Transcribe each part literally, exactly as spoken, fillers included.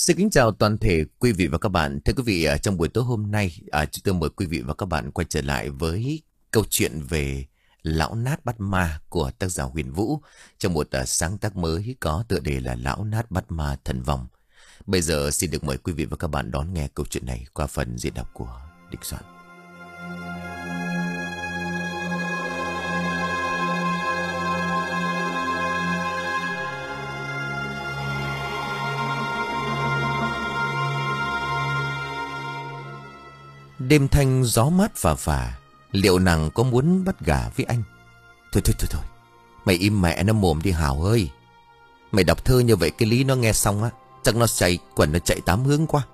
Xin kính chào toàn thể quý vị và các bạn. Thưa quý vị, à, trong buổi tối hôm nay, à, chúng tôi mời quý vị và các bạn quay trở lại với câu chuyện về Lão Nát Bắt Ma của tác giả Huyền Vũ trong một à, sáng tác mới có tựa đề là Lão Nát Bắt Ma Thần Vong. Bây giờ xin được mời quý vị và các bạn đón nghe câu chuyện này qua phần diễn đọc của Địch Soạn. Đêm thanh gió mát phả phả, liệu nàng có muốn bắt gả với anh? Thôi thôi thôi thôi, mày im mẹ nó mồm đi Hào ơi. Mày đọc thơ như vậy cái Lý nó nghe xong á, chắc nó chạy quần nó chạy tám hướng qua.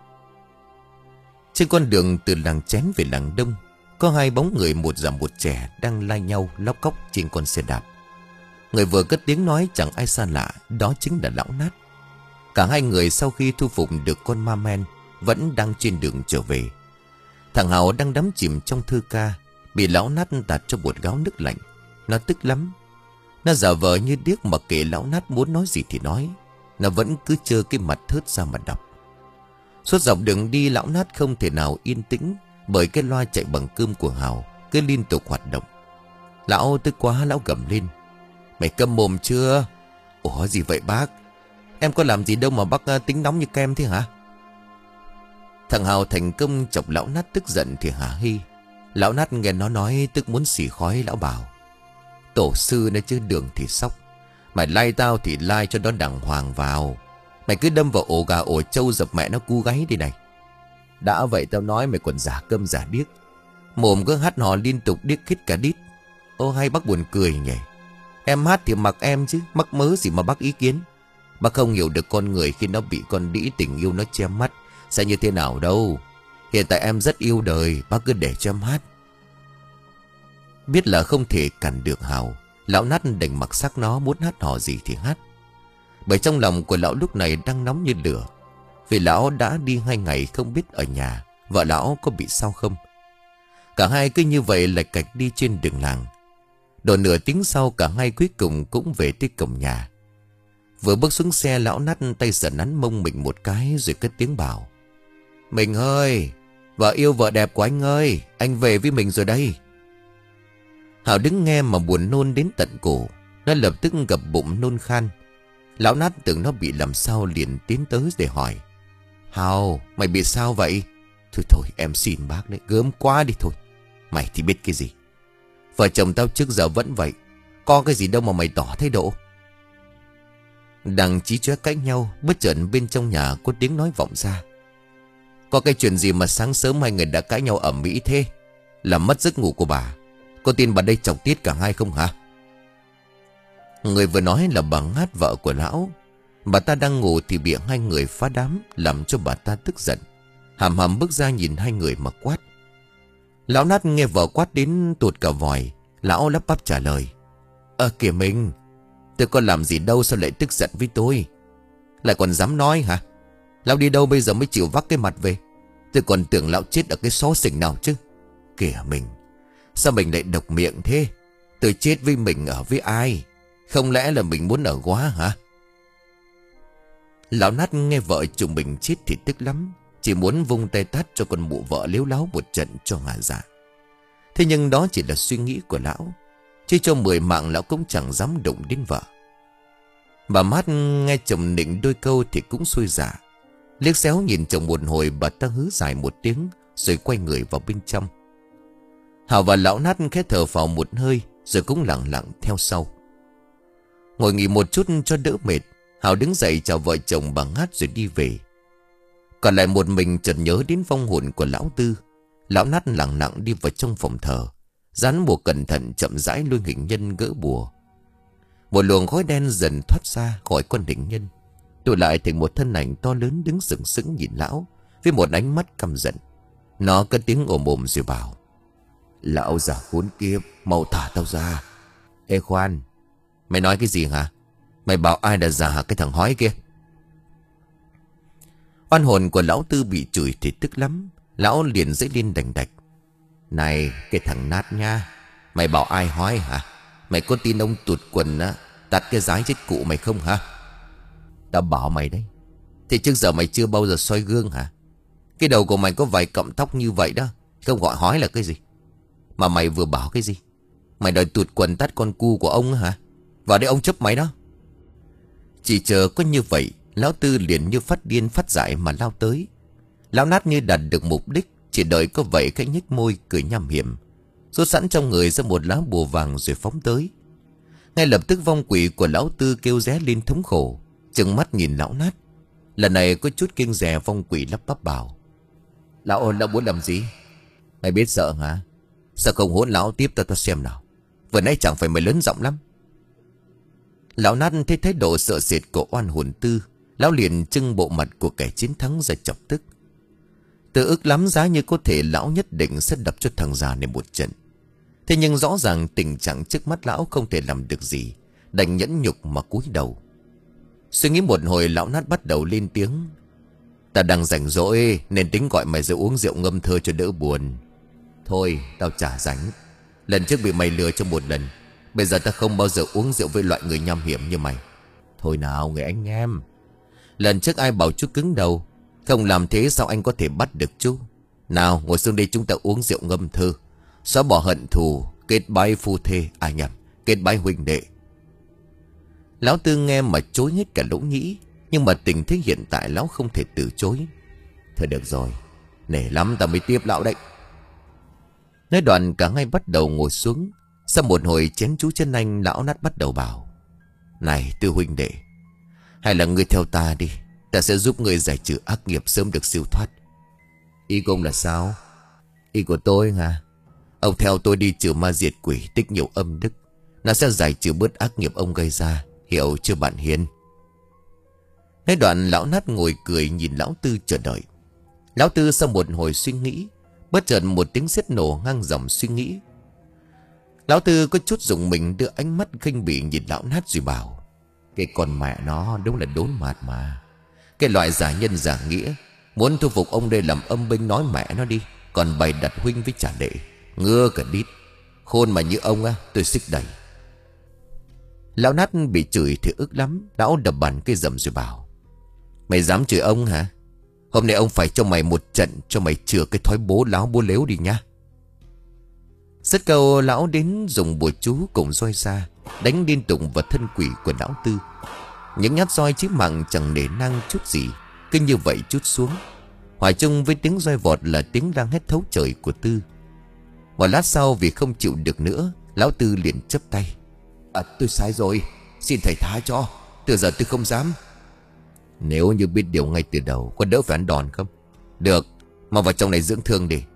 Trên con đường từ làng Chén về làng Đông, có hai bóng người một già một trẻ đang lai nhau lóc cóc trên con xe đạp. Người vừa cất tiếng nói chẳng ai xa lạ, đó chính là Lão Nát. Cả hai người sau khi thu phục được con ma men vẫn đang trên đường trở về. Thằng Hào đang đắm chìm trong thơ ca, bị Lão Nát tạt cho một gáo nước lạnh. Nó tức lắm. Nó giả vờ như điếc mà kệ Lão Nát muốn nói gì thì nói. Nó vẫn cứ trơ cái mặt thớt ra mà đọc. Suốt dọc đường đi, Lão Nát không thể nào yên tĩnh, bởi cái loa chạy bằng cơm của Hào cứ liên tục hoạt động. Lão tức quá, lão gầm lên: Mày câm mồm chưa? Ủa gì vậy bác? Em có làm gì đâu mà bác tính nóng như kem thế hả? Thằng Hào thành công chọc Lão Nát tức giận thì hả hi. Lão Nát nghe nó nói tức muốn xì khói. Lão bảo: Tổ sư nó chứ đường thì sóc. Mày lai tao thì lai cho nó đàng hoàng vào. Mày cứ đâm vào ổ gà ổ trâu dập mẹ nó cu gáy đi này. Đã vậy tao nói mày còn giả câm giả điếc. Mồm cứ hát hò liên tục điếc khít cả đít. Ô hay bác buồn cười nhỉ. Em hát thì mặc em chứ, mắc mớ gì mà bác ý kiến. Bác không hiểu được con người khi nó bị con đĩ tình yêu nó che mắt sẽ như thế nào đâu. Hiện tại em rất yêu đời, bác cứ để cho em hát. Biết là không thể cản được Hào, Lão Nát đành mặc xác nó, muốn hát hò gì thì hát. Bởi trong lòng của lão lúc này đang nóng như lửa. Vì lão đã đi hai ngày không biết ở nhà vợ lão có bị sao không. Cả hai cứ như vậy lạch cạch đi trên đường làng. Độ nửa tiếng sau, cả hai cuối cùng cũng về tới cổng nhà. Vừa bước xuống xe, Lão Nát tay sờ nắn mông mình một cái rồi cất tiếng bảo: Mình ơi, vợ yêu vợ đẹp của anh ơi, anh về với mình rồi đây. Hào đứng nghe mà buồn nôn đến tận cổ. Nó lập tức gập bụng nôn khan. Lão Nát tưởng nó bị làm sao liền tiến tới để hỏi: Hào, mày bị sao vậy? Thôi thôi em xin bác đấy, gớm quá đi thôi. Mày thì biết cái gì. Vợ chồng tao trước giờ vẫn vậy, có cái gì đâu mà mày tỏ thái độ. Đang chí chóe cãi nhau, bất chợt bên trong nhà có tiếng nói vọng ra: Có cái chuyện gì mà sáng sớm hai người đã cãi nhau ầm ĩ thế, làm mất giấc ngủ của bà? Có tin bà đây chọc tiết cả hai không hả? Người vừa nói là bà Ngát, vợ của lão. Bà ta đang ngủ thì bị hai người phá đám, làm cho bà ta tức giận. Hàm hàm bước ra nhìn hai người mà quát. Lão Nát nghe vợ quát đến tuột cả vòi. Lão lắp bắp trả lời: Ơ kìa mình, tôi có làm gì đâu sao lại tức giận với tôi? Lại còn dám nói hả? Lão đi đâu bây giờ mới chịu vác cái mặt về? Tôi còn tưởng lão chết ở cái xó xỉnh nào chứ. Kìa mình, sao mình lại độc miệng thế? Tôi chết với mình ở với ai? Không lẽ là mình muốn ở quá hả? Lão Nát nghe vợ chồng mình chết thì tức lắm, chỉ muốn vung tay tát cho con mụ vợ lếu láo một trận cho ngả dạ. Thế nhưng đó chỉ là suy nghĩ của lão, chứ cho mười mạng lão cũng chẳng dám đụng đến vợ. Bà Mát nghe chồng nịnh đôi câu thì cũng xuôi dạ. Liếc xéo nhìn chồng một hồi, bà ta hứ dài một tiếng rồi quay người vào bên trong. Hào và Lão Nát khẽ thở phào một hơi rồi cũng lặng lặng theo sau. Ngồi nghỉ một chút cho đỡ mệt, Hào đứng dậy chào vợ chồng bà Ngát rồi đi về. Còn lại một mình chợt nhớ đến vong hồn của Lão Tư. Lão Nát lặng lặng đi vào trong phòng thờ, dán bùa cẩn thận chậm rãi lôi hình nhân gỡ bùa. Một luồng khói đen dần thoát ra khỏi con hình nhân, tụ lại thành một thân ảnh to lớn đứng sừng sững nhìn lão với một ánh mắt căm giận. Nó cất tiếng ồm ồm rồi bảo: Lão già khốn kiếp, mau thả tao ra. Ê khoan, mày nói cái gì hả? Mày bảo ai là già hả cái thằng hói kia? Oan hồn của Lão Tư bị chửi thì tức lắm. Lão liền dãy lên đành đạch: Này cái thằng Nát nha, mày bảo ai hói hả? Mày có tin ông tụt quần á tạt cái giái chết cụ mày không hả? Tao bảo mày đấy, Thì trước giờ mày chưa bao giờ soi gương hả? Cái đầu của mày có vài cọng tóc như vậy đó, không gọi hói là cái gì? Mà mày vừa bảo cái gì? Mày đòi tuột quần tát con cu của ông hả? Vào đây ông chấp mày đó. Chỉ chờ có như vậy, lão Tư liền như phát điên phát dại mà lao tới. Lão Nát như đạt được mục đích, chỉ đợi có vậy cái nhếch môi cười nham hiểm, rút sẵn trong người ra một lá bùa vàng rồi phóng tới. Ngay lập tức vong quỷ của lão Tư kêu ré lên thống khổ, trừng mắt nhìn lão Nát. Lần này có chút kiêng dè, vong quỷ lắp bắp bảo: Lão lão muốn làm gì? Mày biết sợ hả? Sao không hỗn lão tiếp tao tao xem nào. Vừa nãy chẳng phải mày lớn giọng lắm. Lão Nát thấy thái độ sợ sệt của oan hồn Tư, lão liền trưng bộ mặt của kẻ chiến thắng ra chọc tức. Tự ức lắm giá như có thể lão nhất định sẽ đập cho thằng già này một trận. Thế nhưng rõ ràng tình trạng trước mắt lão không thể làm được gì, đành nhẫn nhục mà cúi đầu. Suy nghĩ một hồi, lão Nát bắt đầu lên tiếng: Ta đang rảnh rỗi nên tính gọi mày ra uống rượu ngâm thơ cho đỡ buồn. Thôi tao chả rảnh. Lần trước bị mày lừa trong một lần, bây giờ ta không bao giờ uống rượu với loại người nham hiểm như mày. Thôi nào người anh em, lần trước ai bảo chú cứng đầu, không làm thế sao anh có thể bắt được chú? Nào ngồi xuống đây chúng ta uống rượu ngâm thơ, xóa bỏ hận thù, kết bái phu thê, à nhầm, kết bái huynh đệ. Lão Tư nghe mà chối hết cả lỗ nhĩ, nhưng mà tình thế hiện tại lão không thể từ chối. Thôi được rồi, nể lắm ta mới tiếp lão đấy. Nói đoạn cả hai bắt đầu ngồi xuống. Sau một hồi chén chú chân anh, lão Nát bắt đầu bảo: Này Tư huynh đệ, hay là ngươi theo ta đi, ta sẽ giúp ngươi giải trừ ác nghiệp, sớm được siêu thoát. Ý của ông là sao? Ý của tôi hả? Ông theo tôi đi trừ ma diệt quỷ, tích nhiều âm đức, nó sẽ giải trừ bớt ác nghiệp ông gây ra, hiểu chưa bạn Hiền? Nói đoạn lão Nát ngồi cười nhìn lão Tư chờ đợi. Lão Tư sau một hồi suy nghĩ, bất chợt một tiếng sét nổ ngang dòng suy nghĩ. Lão Tư có chút rùng mình, đưa ánh mắt khinh bỉ nhìn lão Nát rồi bảo: Cái con mẹ nó đúng là đốn mạt mà. Cái loại giả nhân giả nghĩa, muốn thu phục ông đây làm âm binh nói mẹ nó đi, còn bày đặt huynh với trả đệ, ngưa cả đít. Khôn mà như ông á, tôi xích đẩy. Lão Nát bị chửi thì ức lắm, lão đập bàn cây rầm rồi bảo: Mày dám chửi ông hả? Hôm nay ông phải cho mày một trận, cho mày chừa cái thói bố láo bố lếu đi nhá. Rất câu lão đến dùng bùa chú cùng roi ra, đánh liên tục vào thân quỷ của lão Tư. Những nhát roi chí mạng chẳng nể nang chút gì, cứ như vậy chút xuống, hòa chung với tiếng roi vọt là tiếng đang hét thấu trời của Tư. Một lát sau vì không chịu được nữa, lão Tư liền chắp tay: À tôi sai rồi, xin thầy tha cho, từ giờ tôi không dám. Nếu như biết điều ngay từ đầu, có đỡ phải ăn đòn không? Được, mà vào trong này dưỡng thương đi.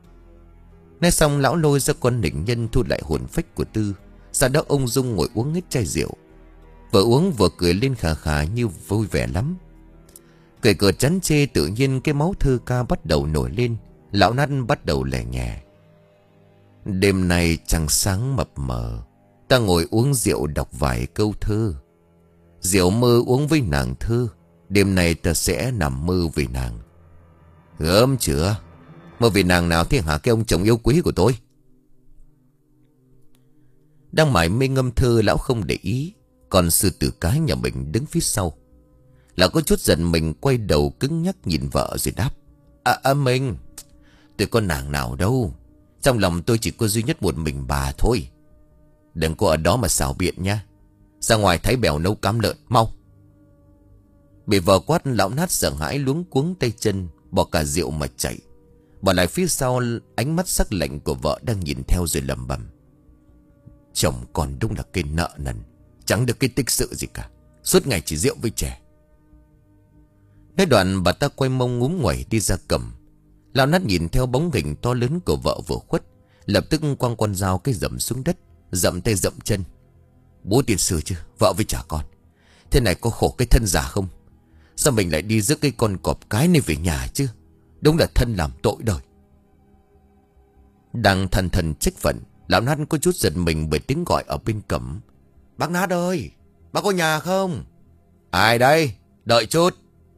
Nói xong lão lôi ra con đỉnh nhân thu lại hồn phách của Tư. Sau đó ông Dung ngồi uống hết chai rượu, vừa uống vừa cười lên khà khà như vui vẻ lắm. Cười cợt chán chê, tự nhiên cái máu thơ ca bắt đầu nổi lên. Lão Nát bắt đầu lẻ nhẹ: Đêm nay trăng sáng mập mờ, ta ngồi uống rượu đọc vài câu thơ. Rượu mơ uống với nàng thơ, đêm nay ta sẽ nằm mơ về nàng. Gớm chưa? Mơ về nàng nào thế hả cái ông chồng yêu quý của tôi? Đang mải mê ngâm thơ, lão không để ý, còn sư tử cái nhà mình đứng phía sau. Lão có chút giận mình, quay đầu cứng nhắc nhìn vợ rồi đáp: À, à mình, tôi có nàng nào đâu, trong lòng tôi chỉ có duy nhất một mình bà thôi. Đừng có ở đó mà xảo biện nha, ra ngoài thái bèo nấu cám lợn mau. Bị vợ quát, lão Nát sợ hãi luống cuống tay chân, bỏ cả rượu mà chạy. Bỏ lại phía sau ánh mắt sắc lạnh của vợ đang nhìn theo rồi lẩm bẩm: Chồng còn đúng là cái nợ nần, chẳng được cái tích sự gì cả, suốt ngày chỉ rượu với chè. Nói đoạn bà ta quay mông ngúm nguẩy đi ra cầm. Lão Nát nhìn theo bóng hình to lớn của vợ vừa khuất, lập tức quăng con dao cái dậm xuống đất, dậm tay dậm chân: Bố tiền sư chứ, vợ với trả con, thế này có khổ cái thân già không? Sao mình lại đi rước cái con cọp cái này về nhà chứ? Đúng là thân làm tội đời. Đang thần thần trách phận, lão Nát có chút giật mình bởi tiếng gọi ở bên cổng: Bác Nát ơi, bác có nhà không? Ai đây? Đợi chút.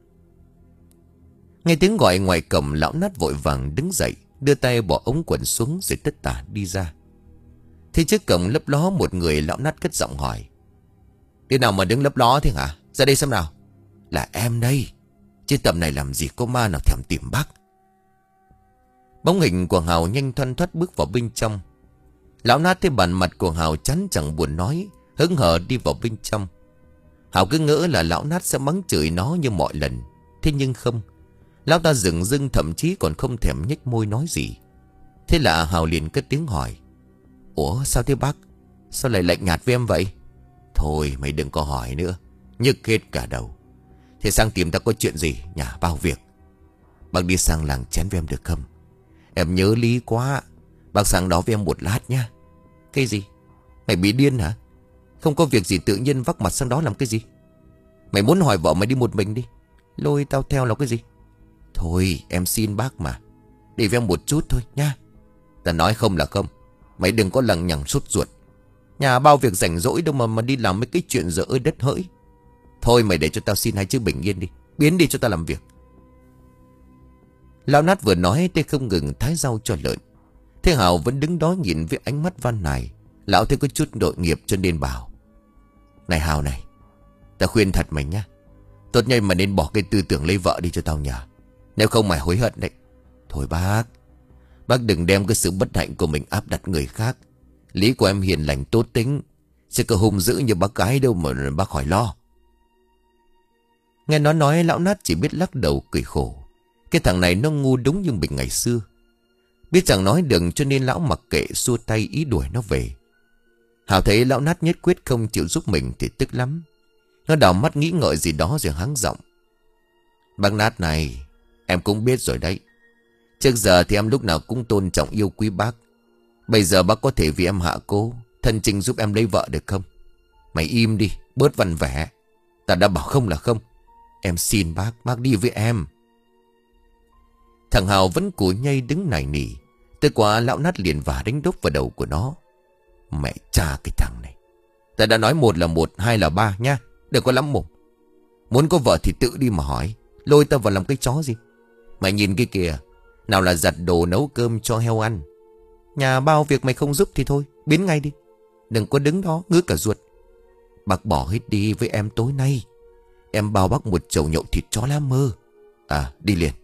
Nghe tiếng gọi ngoài cổng, lão Nát vội vàng đứng dậy, đưa tay bỏ ống quần xuống rồi tất tả đi ra. Thì trước cổng lấp ló một người, lão Nát cất giọng hỏi: Thế nào mà đứng lấp ló thế hả? Ra đây xem nào. Là em đây. Chứ tầm này làm gì có ma nào thèm tìm bác. Bóng hình của Hào nhanh thoăn thoắt bước vào bên trong. Lão Nát thấy bản mặt của Hào chán chẳng buồn nói, hững hờ đi vào bên trong. Hào cứ ngỡ là lão Nát sẽ mắng chửi nó như mọi lần. Thế nhưng không. Lão ta dừng dưng, thậm chí còn không thèm nhếch môi nói gì. Thế là Hào liền cất tiếng hỏi: Ủa sao thế bác? Sao lại lạnh nhạt với em vậy? Thôi mày đừng có hỏi nữa, nhức hết cả đầu. Thế sang tìm ta có chuyện gì? Nhà bao việc. Bác đi sang làng chén với em được không? Em nhớ Lý quá. Bác sang đó với em một lát nha. Cái gì? Mày bị điên hả? Không có việc gì tự nhiên vác mặt sang đó làm cái gì? Mày muốn hỏi vợ mày đi một mình đi, lôi tao theo là cái gì? Thôi em xin bác mà, đi với em một chút thôi nha. Ta nói không là không. Mày đừng có lằng nhằng sốt ruột. Nhà bao việc rảnh rỗi đâu mà mà đi làm mấy cái chuyện dở ơi đất hỡi. Thôi mày để cho tao xin hai chữ bình yên đi, biến đi cho tao làm việc. Lão Nát vừa nói tay không ngừng thái rau cho lợn. Thế Hào vẫn đứng đó nhìn với ánh mắt van nài. Lão thấy có chút đội nghiệp cho nên bảo: Này Hào này, ta khuyên thật mày nhá, tốt nhất mà nên bỏ cái tư tưởng lấy vợ đi cho tao nhờ. Nếu không mày hối hận đấy. Thôi bác, bác đừng đem cái sự bất hạnh của mình áp đặt người khác. Lý của em hiền lành tốt tính, sẽ có hung dữ như bác gái đâu mà bác khỏi lo. Nghe nó nói, lão Nát chỉ biết lắc đầu cười khổ. Cái thằng này nó ngu đúng như mình ngày xưa. Biết chẳng nói đừng cho nên lão mặc kệ, xua tay ý đuổi nó về. Hào thấy lão Nát nhất quyết không chịu giúp mình thì tức lắm. Nó đảo mắt nghĩ ngợi gì đó rồi hắng giọng: Bác Nát này, em cũng biết rồi đấy. Trước giờ thì em lúc nào cũng tôn trọng yêu quý bác. Bây giờ bác có thể vì em hạ cố thân trình giúp em lấy vợ được không? Mày im đi, bớt vằn vẽ. Ta đã bảo không là không. Em xin bác, bác đi với em. Thằng Hào vẫn cúi nhây đứng nài nỉ. Tới quá lão Nát liền vả đánh đốc vào đầu của nó: Mẹ cha cái thằng này, ta đã nói một là một, hai là ba nha. Đừng có lắm mồm. Muốn có vợ thì tự đi mà hỏi, lôi tao vào làm cái chó gì? Mày nhìn cái kìa, nào là giặt đồ nấu cơm cho heo ăn. Nhà bao việc mày không giúp thì thôi, biến ngay đi. Đừng có đứng đó ngứa cả ruột. Bác bỏ hết đi với em tối nay. Em bao bác một chầu nhậu thịt chó lá mơ. À đi liền.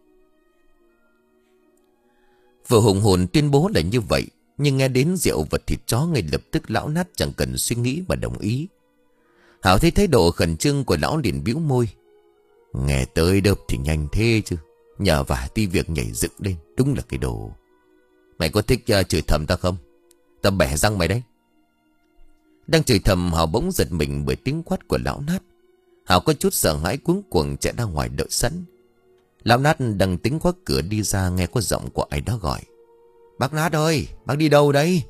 Vừa hùng hồn tuyên bố là như vậy, nhưng nghe đến rượu và thịt chó ngay lập tức lão Nát chẳng cần suy nghĩ mà đồng ý. Hảo thấy thái độ khẩn trương của lão liền bĩu môi: Nghe tới đâu thì nhanh thế chứ. Nhờ vả ti việc nhảy dựng lên, đúng là cái đồ. Mày có thích uh, chửi thầm ta không? Ta bẻ răng mày đấy. Đang chửi thầm, Hảo bỗng giật mình bởi tiếng quát của lão Nát. Hảo có chút sợ hãi cuống cuồng chạy ra ngoài đợi sẵn. Lão Nát đang tính khóa cửa đi ra, nghe có giọng của ai đó gọi: Bác Nát ơi, bác đi đâu đấy?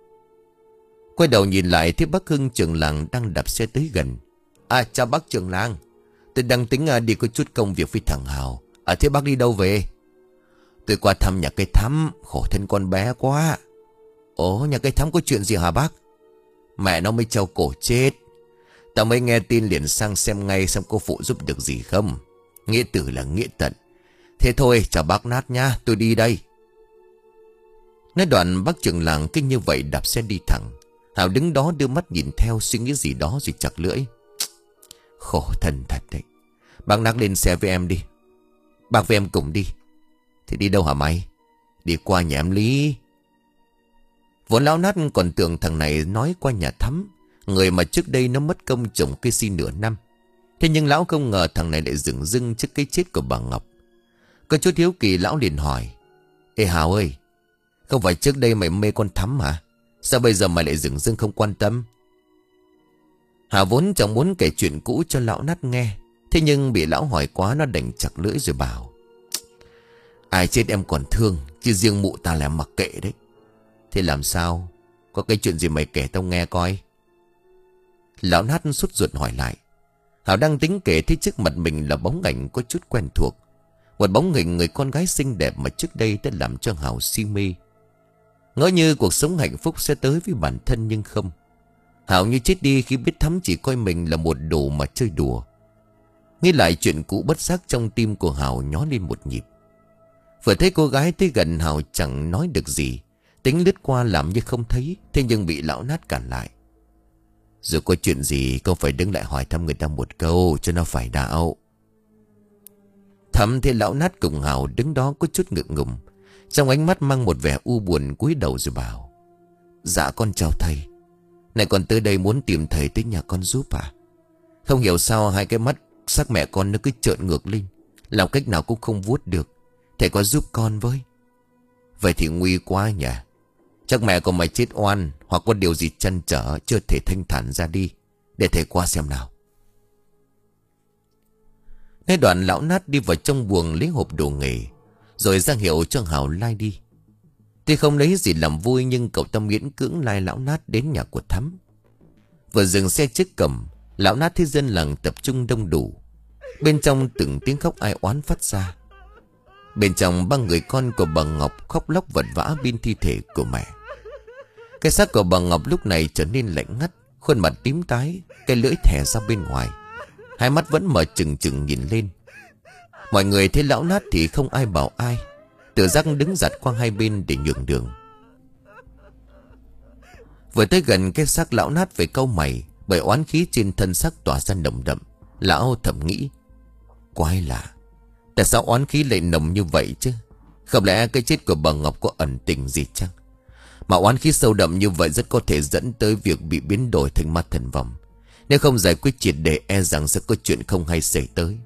Quay đầu nhìn lại thấy bác Hưng trưởng làng đang đạp xe tới gần. À chào bác trưởng làng, tôi đang tính uh, đi có chút công việc với thằng Hào. À thế bác đi đâu về? Tôi qua thăm nhà cây Thắm, khổ thân con bé quá. Ồ, nhà cây Thắm có chuyện gì hả bác? Mẹ nó mới treo cổ chết. Tao mới nghe tin liền sang xem ngay xem cô phụ giúp được gì không. Nghĩa tử là nghĩa tận. Thế thôi chào bác Nát nha, tôi đi đây. Nói đoạn bác trưởng làng kinh như vậy đạp xe đi thẳng. Hào đứng đó đưa mắt nhìn theo, suy nghĩ gì đó rồi chặt lưỡi: Khổ thân thật đấy. Bác Nát lên xe với em đi. Bác với em cùng đi. Thì đi đâu hả mày? Đi qua nhà em Lý. Vốn lão Nát còn tưởng thằng này nói qua nhà Thắm, người mà trước đây nó mất công trồng cây si nửa năm. Thế nhưng lão không ngờ thằng này lại dửng dưng trước cái chết của bà Ngọc. Có chút hiếu kỳ lão liền hỏi: Ê Hào ơi, không phải trước đây mày mê con Thắm hả? Sao bây giờ mày lại dửng dưng không quan tâm? Hào vốn chẳng muốn kể chuyện cũ cho lão Nát nghe. Thế nhưng bị lão hỏi quá, nó đành chặt lưỡi rồi bảo: Ai chết em còn thương, chứ riêng mụ ta là mặc kệ đấy. Thế làm sao? Có cái chuyện gì mày kể tao nghe coi. Lão Nát sốt ruột hỏi lại. Hào đang tính kể thấy trước mặt mình là bóng ảnh có chút quen thuộc. Một bóng hình người con gái xinh đẹp mà trước đây đã làm cho Hào si mê. Ngỡ như cuộc sống hạnh phúc sẽ tới với bản thân, nhưng không. Hào như chết đi khi biết Thắm chỉ coi mình là một đồ mà chơi đùa. Nghĩ lại chuyện cũ, bất giác trong tim của Hào nhó lên một nhịp. Vừa thấy cô gái tới gần, Hào chẳng nói được gì, tính lướt qua làm như không thấy. Thế nhưng bị lão Nát cản lại: Dù có chuyện gì, cô phải đứng lại hỏi thăm người ta một câu cho nó phải đạo. Thắm thấy lão Nát cùng Hào đứng đó có chút ngượng ngùng, trong ánh mắt mang một vẻ u buồn, cúi đầu rồi bảo: Dạ con chào thầy. Này con tới đây muốn tìm thầy tới nhà con giúp à? Không hiểu sao hai cái mắt sắc mẹ con nó cứ trợn ngược lên, làm cách nào cũng không vuốt được. Thầy có giúp con với. Vậy thì nguy quá nhỉ. Chắc mẹ của mày chết oan, hoặc có điều gì trăn trở chưa thể thanh thản ra đi. Để thầy qua xem nào. Nói đoạn lão Nát đi vào trong buồng lấy hộp đồ nghề, rồi ra hiệu cho Hào lai đi. Tuy không lấy gì làm vui, nhưng cậu ta miễn cưỡng lai lão Nát đến nhà của Thắm. Vừa dừng xe trước cổng, lão Nát thấy dân làng tập trung đông đủ. Bên trong từng tiếng khóc ai oán phát ra. Bên trong ba người con của bà Ngọc khóc lóc vật vã bên thi thể của mẹ. Cái xác của bà Ngọc lúc này trở nên lạnh ngắt, khuôn mặt tím tái, cái lưỡi thè ra bên ngoài, hai mắt vẫn mở trừng trừng nhìn lên. Mọi người thấy lão Nát thì không ai bảo ai, tự giác đứng giặt qua hai bên để nhường đường. Vừa tới gần cái xác lão Nát về cau mày, bởi oán khí trên thân xác tỏa ra nồng đậm. Lão thầm nghĩ: Quái lạ, tại sao oán khí lại nồng như vậy chứ? Không lẽ cái chết của bà Ngọc có ẩn tình gì chăng? Mà oán khí sâu đậm như vậy rất có thể dẫn tới việc bị biến đổi thành ma thần vong. Nếu không giải quyết triệt để, e rằng sẽ có chuyện không hay xảy tới.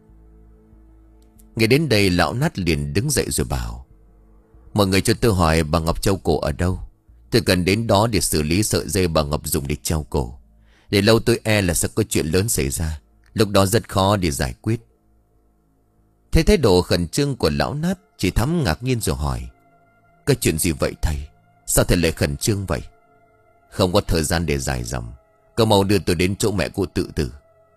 Nghe đến đây, lão Nát liền đứng dậy rồi bảo: Mọi người cho tôi hỏi bà Ngọc treo cổ ở đâu. Tôi cần đến đó để xử lý sợi dây bà Ngọc dùng để treo cổ. Để lâu tôi e là sẽ có chuyện lớn xảy ra, lúc đó rất khó để giải quyết. Thấy thái độ khẩn trương của lão Nát, chị Thắm ngạc nhiên rồi hỏi: Cái chuyện gì vậy thầy? Sao thầy lại khẩn trương vậy? Không có thời gian để dài dòng, cậu mau đưa tôi đến chỗ mẹ cô tự tử.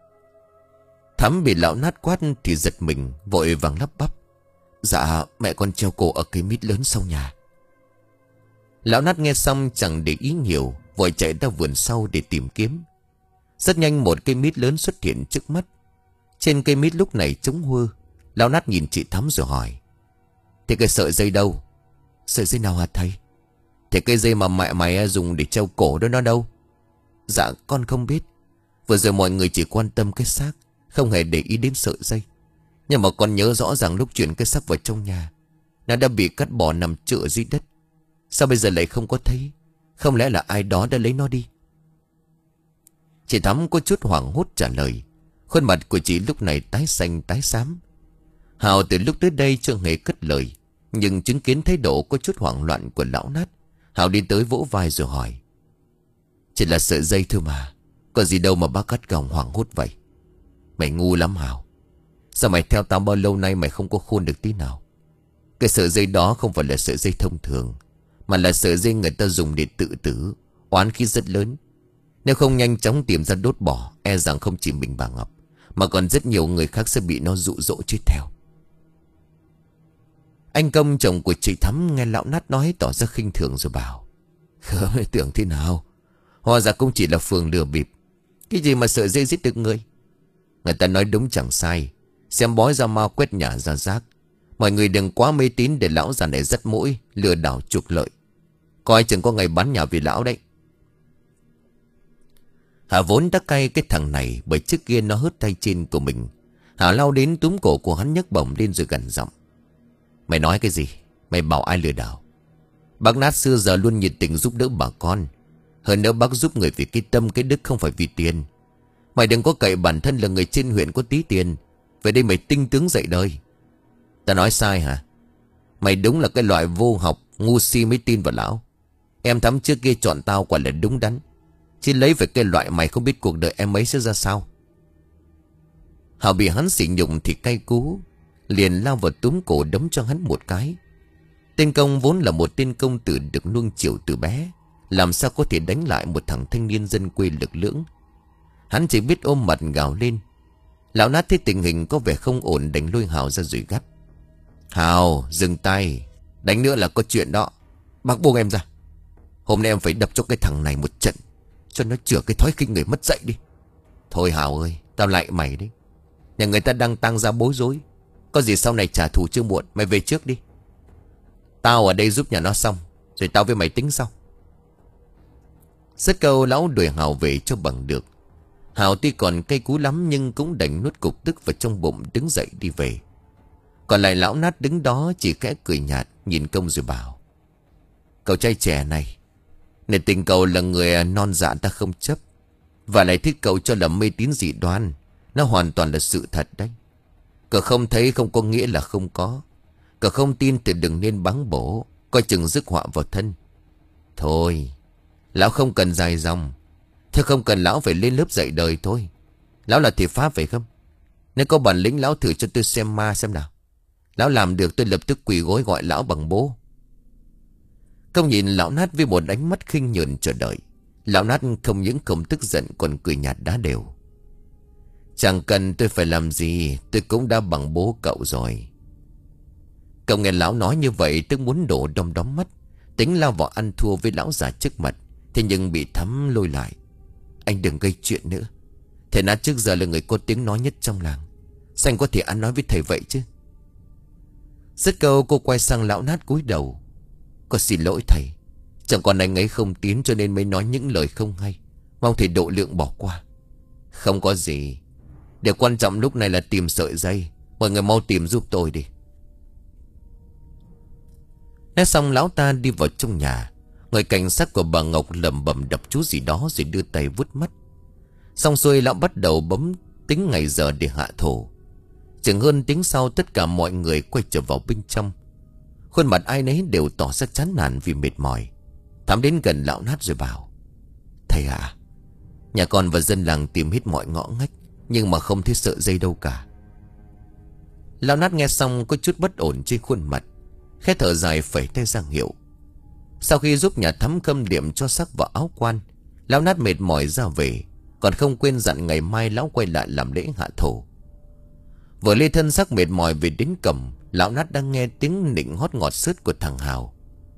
Thắm bị lão Nát quát thì giật mình, vội vàng lắp bắp: Dạ mẹ con treo cổ ở cây mít lớn sau nhà. Lão Nát nghe xong chẳng để ý nhiều, vội chạy ra vườn sau để tìm kiếm. Rất nhanh một cây mít lớn xuất hiện trước mắt. Trên cây mít lúc này trống huơ. Lão Nát nhìn chị Thắm rồi hỏi: Thế cái sợi dây đâu? Sợi dây nào hả thầy? Thế cây dây mà mẹ mày dùng để treo cổ đó nó đâu? Dạ con không biết. Vừa rồi mọi người chỉ quan tâm cái xác, không hề để ý đến sợi dây. Nhưng mà con nhớ rõ ràng lúc chuyển cái xác vào trong nhà, nó đã bị cắt bỏ nằm chữa dưới đất. Sao bây giờ lại không có thấy? Không lẽ là ai đó đã lấy nó đi? Chị Thắm có chút hoảng hốt trả lời. Khuôn mặt của chị lúc này tái xanh tái xám. Hào từ lúc tới đây chưa hề cất lời, nhưng chứng kiến thái độ có chút hoảng loạn của lão Nát, Hào đi tới vỗ vai rồi hỏi: Chỉ là sợi dây thôi mà, có gì đâu mà bác cắt gỏng hoảng hốt vậy? Mày ngu lắm Hào. Sao mày theo tao bao lâu nay mày không có khôn được tí nào? Cái sợi dây đó không phải là sợi dây thông thường, mà là sợi dây người ta dùng để tự tử. Oán khí rất lớn. Nếu không nhanh chóng tìm ra đốt bỏ, e rằng không chỉ mình bà Ngọc, mà còn rất nhiều người khác sẽ bị nó dụ dỗ chết theo. Anh Công, chồng của chị Thắm, nghe lão Nát nói tỏ ra khinh thường rồi bảo: Khờ, tưởng thế nào? Hóa ra cũng chỉ là phường lừa bịp. Cái gì mà sợi dây giết được người? Người ta nói đúng chẳng sai. Xem bói ra ma, quét nhà ra rác. Mọi người đừng quá mê tín để lão già này dắt mũi, lừa đảo trục lợi. Coi chừng có ngày bán nhà vì lão đấy. Hà vốn đã cay cái thằng này, bởi trước kia nó hớt tay trên của mình. Hà lao đến túm cổ của hắn, nhấc bổng lên rồi gằn giọng: Mày nói cái gì? Mày bảo ai lừa đảo? Bác Nát xưa giờ luôn nhiệt tình giúp đỡ bà con. Hơn nữa bác giúp người vì cái tâm cái đức, không phải vì tiền. Mày đừng có cậy bản thân là người trên huyện có tí tiền, về đây mày tinh tướng dậy đời. Ta nói sai hả? Mày đúng là cái loại vô học, ngu si mới tin vào lão. Em Thắm trước kia chọn tao quả là đúng đắn, chứ lấy về cái loại mày không biết cuộc đời em ấy sẽ ra sao. Hào bị hắn sỉ nhục thì cay cú, liền lao vào túm cổ đấm cho hắn một cái. Tên Công vốn là một tên công tử được nuông chiều từ bé, làm sao có thể đánh lại một thằng thanh niên dân quê lực lưỡng. Hắn chỉ biết ôm mặt gào lên. Lão Nát thấy tình hình có vẻ không ổn, đánh lôi Hào ra rồi gắt: Hào, dừng tay. Đánh nữa là có chuyện đó. Bác buông em ra. Hôm nay em phải đập cho cái thằng này một trận, cho nó chữa cái thói khinh người mất dạy đi. Thôi Hào ơi, tao lại mày đấy. Nhà người ta đang tăng ra bối rối, có gì sau này trả thù chưa muộn. Mày về trước đi. Tao ở đây giúp nhà nó xong, rồi tao với mày tính sau. Rất câu lão đuổi Hào về cho bằng được. Hào tuy còn cay cú lắm, nhưng cũng đành nuốt cục tức vào trong bụng, đứng dậy đi về. Còn lại lão Nát đứng đó chỉ khẽ cười nhạt, nhìn Công rồi bảo: Cậu trai trẻ này, này tình cậu là người non dạ ta không chấp. Và lại thích cậu cho là mê tín dị đoan, nó hoàn toàn là sự thật đấy. Cậu không thấy không có nghĩa là không có. Cậu không tin thì đừng nên báng bổ, coi chừng rước họa vào thân. Thôi, lão không cần dài dòng. Thế không cần lão phải lên lớp dạy đời thôi. Lão là thiệp pháp phải không? Nếu có bản lĩnh lão thử cho tôi xem ma xem nào. Lão làm được tôi lập tức quỳ gối gọi lão bằng bố. Công nhìn lão Nát với một ánh mắt khinh nhờn chờ đợi. Lão Nát không những không tức giận còn cười nhạt đá đều. Chẳng cần tôi phải làm gì, tôi cũng đã bằng bố cậu rồi. Cậu nghe lão nói như vậy tức muốn đổ đom đóm mắt, tính lao vào ăn thua với lão già trước mặt. Thế nhưng bị Thắm lôi lại. Anh đừng gây chuyện nữa. Thầy Nát trước giờ là người có tiếng nói nhất trong làng. Sao anh có thể ăn nói với thầy vậy chứ? Dứt câu cô quay sang lão Nát cúi đầu. Con xin lỗi thầy. Chẳng còn anh ấy không tín cho nên mới nói những lời không hay. Mong thầy độ lượng bỏ qua. Không có gì. Điều quan trọng lúc này là tìm sợi dây. Mọi người mau tìm giúp tôi đi. Nói xong lão ta đi vào trong nhà. Người cảnh sát của bà Ngọc lẩm bẩm đập chú gì đó rồi đưa tay vuốt mắt. Xong xuôi lão bắt đầu bấm tính ngày giờ để hạ thổ. Chừng hơn tiếng sau tất cả mọi người quay trở vào bên trong. Khuôn mặt ai nấy đều tỏ ra chán nản vì mệt mỏi. Thắm đến gần lão Nát rồi bảo: Thầy ạ, nhà con và dân làng tìm hết mọi ngõ ngách, nhưng mà không thấy sợi dây đâu cả. Lão Nát nghe xong có chút bất ổn trên khuôn mặt, khẽ thở dài phẩy tay ra hiệu. Sau khi giúp nhà Thắm khâm điểm cho sắc vào áo quan, lão Nát mệt mỏi ra về, còn không quên dặn ngày mai lão quay lại làm lễ hạ thổ. Vừa lê thân xác mệt mỏi về đến cổng, lão Nát đang nghe tiếng nịnh hót ngọt sớt của thằng Hào.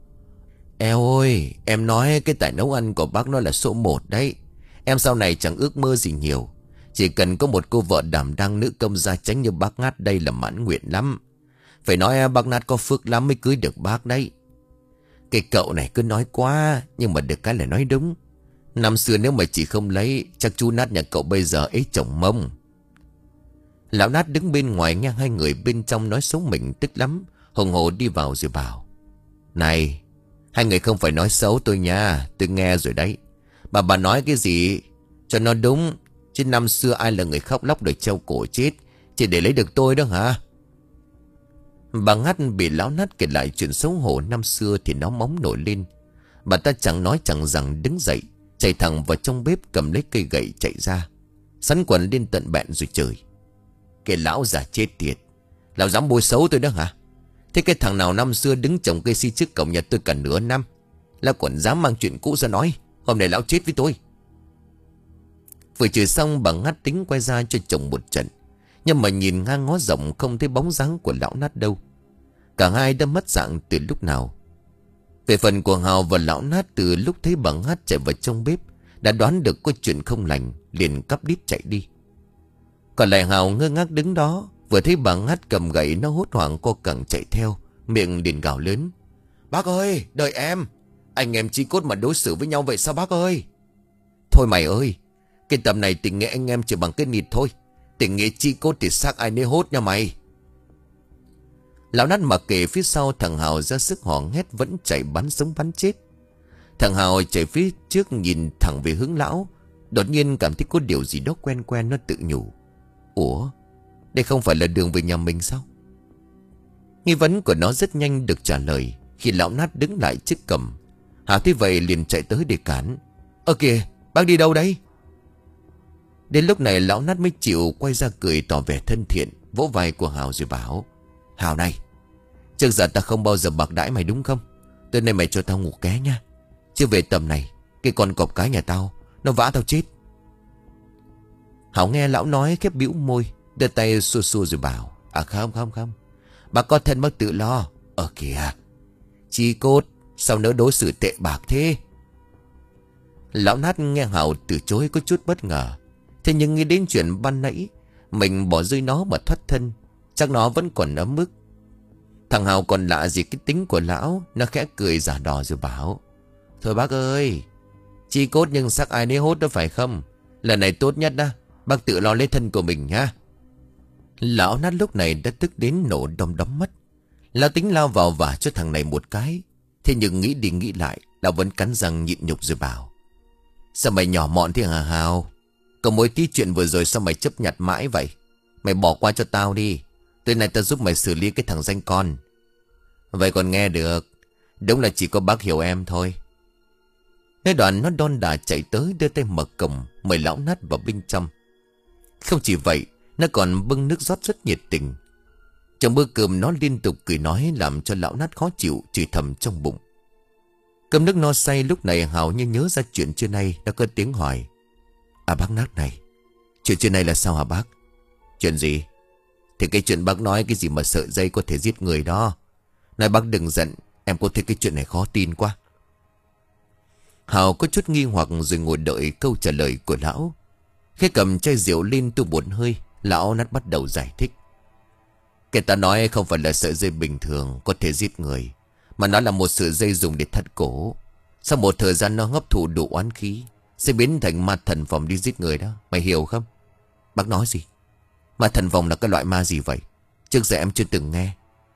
Eo ơi, em nói cái tài nấu ăn của bác nó là số một đấy. Em sau này chẳng ước mơ gì nhiều, chỉ cần có một cô vợ đảm đang nữ công gia chánh như bác Nát đây là mãn nguyện lắm. Phải nói bác Nát có phước lắm mới cưới được bác đấy. Cái cậu này cứ nói quá, nhưng mà được cái là nói đúng. Năm xưa nếu mà chị không lấy, chắc chú Nát nhà cậu bây giờ ấy chồng mông. Lão Nát đứng bên ngoài nghe hai người bên trong nói xấu mình tức lắm, hùng hổ đi vào rồi bảo: Này, hai người không phải nói xấu tôi nha, tôi nghe rồi đấy. Bà bà nói cái gì cho nó đúng, chứ năm xưa ai là người khóc lóc để treo cổ chết chỉ để lấy được tôi đó hả? Bà Ngát bị lão Nát kể lại chuyện xấu hổ năm xưa thì nó móng nổi lên. Bà ta chẳng nói chẳng rằng đứng dậy, chạy thẳng vào trong bếp cầm lấy cây gậy chạy ra, sắn quần lên tận bẹn rồi chửi: Cái lão già chết tiệt, lão dám bôi xấu tôi đó hả? Thế cái thằng nào năm xưa đứng trồng cây si trước cổng nhà tôi cả nửa năm, lão còn dám mang chuyện cũ ra nói. Hôm nay lão chết với tôi. Vừa chửi xong bà Ngát tính quay ra cho chồng một trận, nhưng mà nhìn ngang ngó rộng không thấy bóng dáng của lão Nát đâu. Cả hai đã mất dạng từ lúc nào. Về phần của Hào và lão Nát, từ lúc thấy bà Ngát chạy vào trong bếp đã đoán được có chuyện không lành, liền cắp đít chạy đi. Còn lại Hào ngơ ngác đứng đó, vừa thấy bà Ngát cầm gậy nó hốt hoảng co cẳng chạy theo, miệng liền gào lớn: Bác ơi, đợi em. Anh em chí cốt mà đối xử với nhau vậy sao bác ơi? Thôi mày ơi, cái tầm này tình nghĩa anh em chỉ bằng cái nịt thôi. Tình nghĩa chí cốt thì xác ai nấy hốt nha mày. Lão Nát mặc kệ phía sau thằng Hào ra sức hò hét vẫn chạy bắn sống bắn chết. Thằng Hào chạy phía trước nhìn thẳng về hướng lão, đột nhiên cảm thấy có điều gì đó quen quen, nó tự nhủ: Ủa, đây không phải là đường về nhà mình sao? Nghi vấn của nó rất nhanh được trả lời khi lão Nát đứng lại trước cổng. Hào thấy vậy liền chạy tới để cản: Ơ kìa, bác đi đâu đấy? Đến lúc này lão Nát mới chịu quay ra cười tỏ vẻ thân thiện, vỗ vai của Hào rồi bảo: Hào này, trước giờ ta không bao giờ bạc đãi mày đúng không? Từ nay mày cho tao ngủ ké nha, chứ về tầm này cái con cọp cái nhà tao nó vã tao chết. Hào nghe lão nói khép bĩu môi, đưa tay xua xua rồi bảo: À không không không, bác có thân bác tự lo. Ờ kìa, Chi cốt sao nỡ đối xử tệ bạc thế? Lão Nát nghe Hào từ chối có chút bất ngờ. Thế nhưng nghĩ đến chuyện ban nãy mình bỏ rơi nó mà thoát thân, chắc nó vẫn còn ấm ức. Thằng Hào còn lạ gì cái tính của lão, nó khẽ cười giả đò rồi bảo: Thôi bác ơi, chi cốt nhưng xác ai nấy hốt đó phải không? Lần này tốt nhất đó, bác tự lo lấy thân của mình nhá. Lão Nát lúc này đã tức đến nổ đom đóm mắt. Lão tính lao vào vả cho thằng này một cái. Thế nhưng nghĩ đi nghĩ lại, lão vẫn cắn răng nhịn nhục rồi bảo: Sao mày nhỏ mọn thế hả Hào? Có mỗi tí chuyện vừa rồi sao mày chấp nhặt mãi vậy? Mày bỏ qua cho tao đi. Từ nay tao giúp mày xử lý cái thằng danh con. Vậy còn nghe được. Đúng là chỉ có bác hiểu em thôi. Nói đoạn nó đon đả chạy tới, đưa tay mở cổng mời lão Nát vào bên trong. Không chỉ vậy, nó còn bưng nước rót rất nhiệt tình. Trong bữa cơm nó liên tục cười nói, làm cho lão Nát khó chịu, chửi thầm trong bụng. Cơm nước no say, lúc này Hào như nhớ ra chuyện trưa nay, đã có tiếng hỏi: À bác Nát này, chuyện trưa nay là sao hả bác? Chuyện gì? Thì cái chuyện bác nói cái gì mà sợi dây có thể giết người đó. Này bác đừng giận, em có thấy cái chuyện này khó tin quá. Hào có chút nghi hoặc rồi ngồi đợi câu trả lời của lão. Khi cầm chai rượu lên tu một hơi, lão Nát bắt đầu giải thích. Cái ta nói không phải là sợi dây bình thường có thể giết người, mà nó là một sợi dây dùng để thắt cổ. Sau một thời gian nó hấp thụ đủ oán khí, sẽ biến thành ma thần vòng đi giết người đó. Mày hiểu không? Bác nói gì? Ma thần vòng là cái loại ma gì vậy? Trước giờ em chưa từng nghe.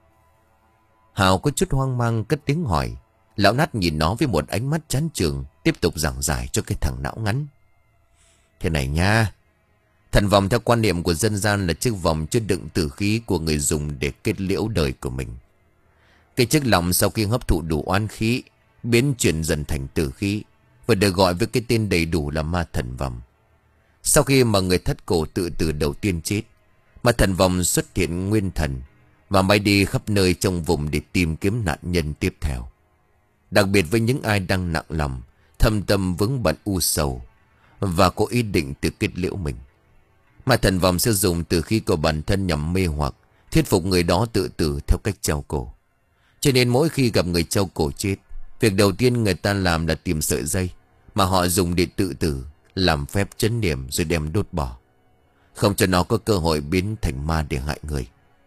Hào có chút hoang mang cất tiếng hỏi. Lão Nát nhìn nó với một ánh mắt chán chường, tiếp tục giảng giải cho cái thằng não ngắn. Thế này nha, thần vòng theo quan niệm của dân gian là chiếc vòng chứa đựng tử khí của người dùng để kết liễu đời của mình. Cái chiếc lòng sau khi hấp thụ đủ oán khí, biến chuyển dần thành tử khí, và được gọi với cái tên đầy đủ là ma thần vòng. Sau khi mà người thất cổ tự tử đầu tiên chết, ma thần vòng xuất hiện nguyên thần và bay đi khắp nơi trong vùng để tìm kiếm nạn nhân tiếp theo. Đặc biệt với những ai đang nặng lòng, thâm tâm vướng bận u sầu và có ý định tự kết liễu mình, ma thần vòng sẽ dùng tử khí của bản thân nhằm mê hoặc, thuyết phục người đó tự tử theo cách treo cổ. Cho nên mỗi khi gặp người treo cổ chết, việc đầu tiên người ta làm là tìm sợi dây mà họ dùng để tự tử, làm phép trấn niệm rồi đem đốt bỏ, không cho nó có cơ hội biến thành ma để hại người.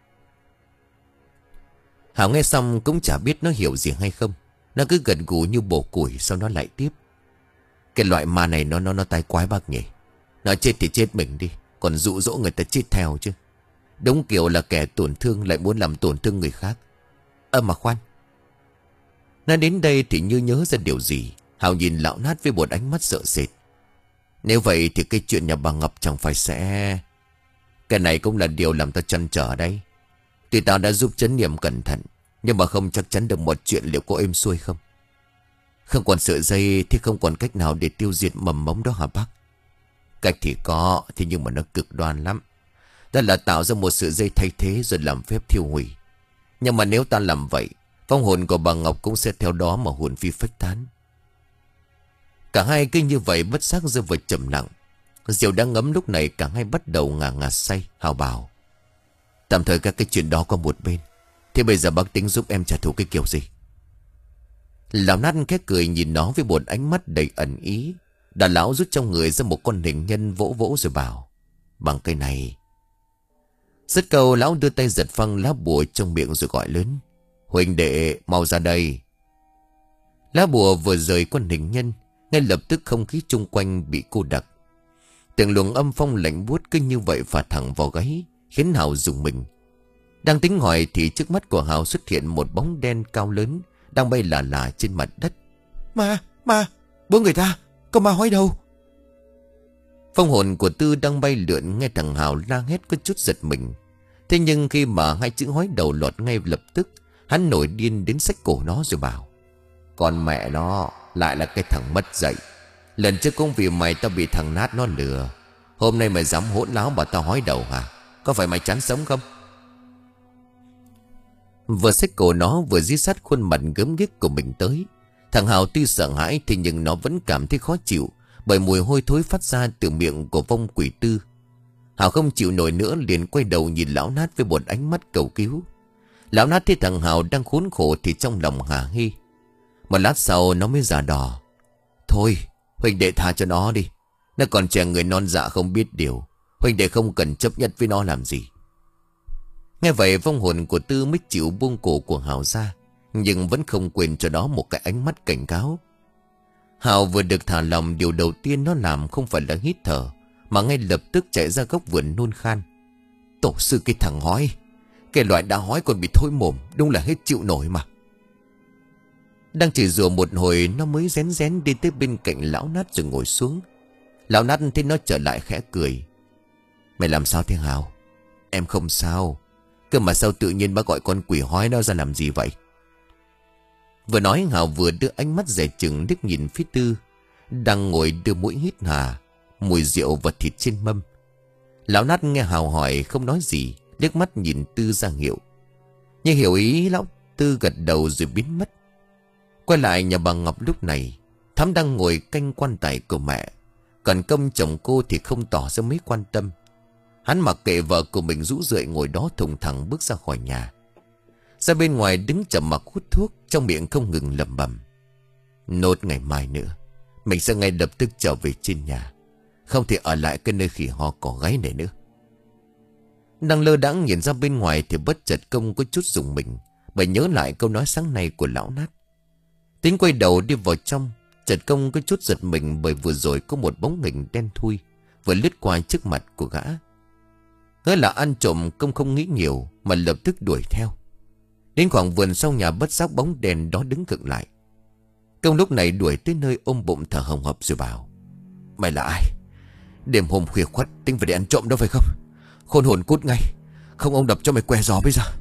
Hảo nghe xong cũng chả biết nó hiểu gì hay không. Nó cứ gật gù như bổ củi, sau nó lại tiếp. Cái loại ma này nó nó nó tai quái bác nhỉ. Nó chết thì chết mình đi, còn dụ dỗ người ta chết theo chứ. Đúng kiểu là kẻ tổn thương lại muốn làm tổn thương người khác. Ơ mà khoan. Nói đến đây thì như nhớ ra điều gì. Hào nhìn lão Nát với một ánh mắt sợ sệt. Nếu vậy thì cái chuyện nhà bà Ngọc chẳng phải sẽ... Cái này cũng là điều làm tao chăn trở đây. Tuy tao đã giúp trấn niệm cẩn thận, nhưng mà không chắc chắn được một chuyện liệu có êm xuôi không. Không còn sợi dây thì không còn cách nào để tiêu diệt mầm mống đó hả bác? Cách thì có, thế nhưng mà nó cực đoan lắm. Đó là tạo ra một sợi dây thay thế rồi làm phép thiêu hủy. Nhưng mà nếu ta làm vậy, vong hồn của bà Ngọc cũng sẽ theo đó mà hồn phi phách tán. Cả hai cứ như vậy bất giác rơi vào trầm lặng. Rượu đang ngấm lúc này cả hai bắt đầu ngà ngà say. Hào bảo: Tạm thời các cái chuyện đó qua một bên. Thế bây giờ bác tính giúp em trả thù cái kiểu gì? Lão Nát khẽ cười nhìn nó với một ánh mắt đầy ẩn ý. Đà lão rút trong người ra một con hình nhân vỗ vỗ rồi bảo: Bằng cây này. Dứt câu lão đưa tay giật phăng lá bùa trong miệng rồi gọi lớn: Huynh đệ mau ra đây. Lá bùa vừa rời con hình nhân, ngay lập tức không khí chung quanh bị cô đặc. Từng luồng âm phong lạnh buốt cứ như vậy phả thẳng vào gáy, khiến Hào rùng mình. Đang tính hỏi thì trước mắt của Hào xuất hiện một bóng đen cao lớn đang bay lả lả trên mặt đất. Ma, ma, bố người ta, có ma hói đâu? Phong hồn của Tư đang bay lượn nghe thằng Hào la hét có chút giật mình. Thế nhưng khi mà hai chữ hói đầu lọt ngay lập tức, hắn nổi điên đến xách cổ nó rồi bảo: Con mẹ nó, lại là cái thằng mất dạy. Lần trước cũng vì mày tao bị thằng Nát nó lừa. Hôm nay mày dám hỗn láo bảo tao hói đầu hả? Có phải mày chán sống không? Vừa xách cổ nó vừa dí sát khuôn mặt gớm ghiếc của mình tới. Thằng Hào tuy sợ hãi thì nhưng nó vẫn cảm thấy khó chịu bởi mùi hôi thối phát ra từ miệng của vong quỷ Tư. Hào không chịu nổi nữa liền quay đầu nhìn lão Nát với một ánh mắt cầu cứu. Lão Nát thấy thằng Hào đang khốn khổ thì trong lòng hả hê. Một lát sau nó mới giả đò: Thôi huynh đệ tha cho nó đi. Nó còn trẻ người non dạ không biết điều. Huynh đệ không cần chấp nhận với nó làm gì. Nghe vậy vong hồn của Tư mới chịu buông cổ của Hào ra, nhưng vẫn không quên cho nó một cái ánh mắt cảnh cáo. Hào vừa được thả lòng, điều đầu tiên nó làm không phải là hít thở, mà ngay lập tức chạy ra góc vườn nôn khan. Tổ sư cái thằng hói. Cái loại đã hói còn bị thối mồm. Đúng là hết chịu nổi mà. Đang chỉ rủa một hồi, nó mới rén rén đi tới bên cạnh lão Nát rồi ngồi xuống. Lão Nát thấy nó trở lại khẽ cười. Mày làm sao thế Hào? Em không sao. Cơ mà sao tự nhiên bác gọi con quỷ hói đó ra làm gì vậy? Vừa nói Hào vừa đưa ánh mắt dè chừng liếc nhìn phía Tư đang ngồi đưa mũi hít hà mùi rượu và thịt trên mâm. Lão Nát nghe Hào hỏi không nói gì, liếc mắt nhìn Tư ra hiệu. Nhưng hiểu ý lão Tư gật đầu rồi biến mất. Quay lại nhà bà Ngọc lúc này, Thắm đang ngồi canh quan tài của mẹ, còn Công chồng cô thì không tỏ ra mấy quan tâm. Hắn mặc kệ vợ của mình rũ rượi ngồi đó thùng thẳng bước ra khỏi nhà. Ra bên ngoài đứng chậm mặc hút thuốc, trong miệng không ngừng lẩm bẩm. Nốt ngày mai nữa mình sẽ ngay lập tức trở về trên nhà, không thể ở lại cái nơi khỉ ho cỏ gáy này nữa. Đang lơ đãng nhìn ra bên ngoài thì bất chợt Công có chút rùng mình, bởi nhớ lại câu nói sáng nay của lão Nát. Tính quay đầu đi vào trong, chợt Công có chút giật mình bởi vừa rồi có một bóng hình đen thui vừa lướt qua trước mặt của gã. Ngỡ là ăn trộm, Công không nghĩ nhiều mà lập tức đuổi theo. Đến khoảng vườn sau nhà bất giác bóng đèn đó đứng khựng lại. Công lúc này đuổi tới nơi ôm bụng thở hồng hộc rồi bảo. Mày là ai? Đêm hôm khuya khoắt tính phải đi ăn trộm đâu phải không? Khôn hồn cút ngay, không ông đập cho mày què gió bây giờ.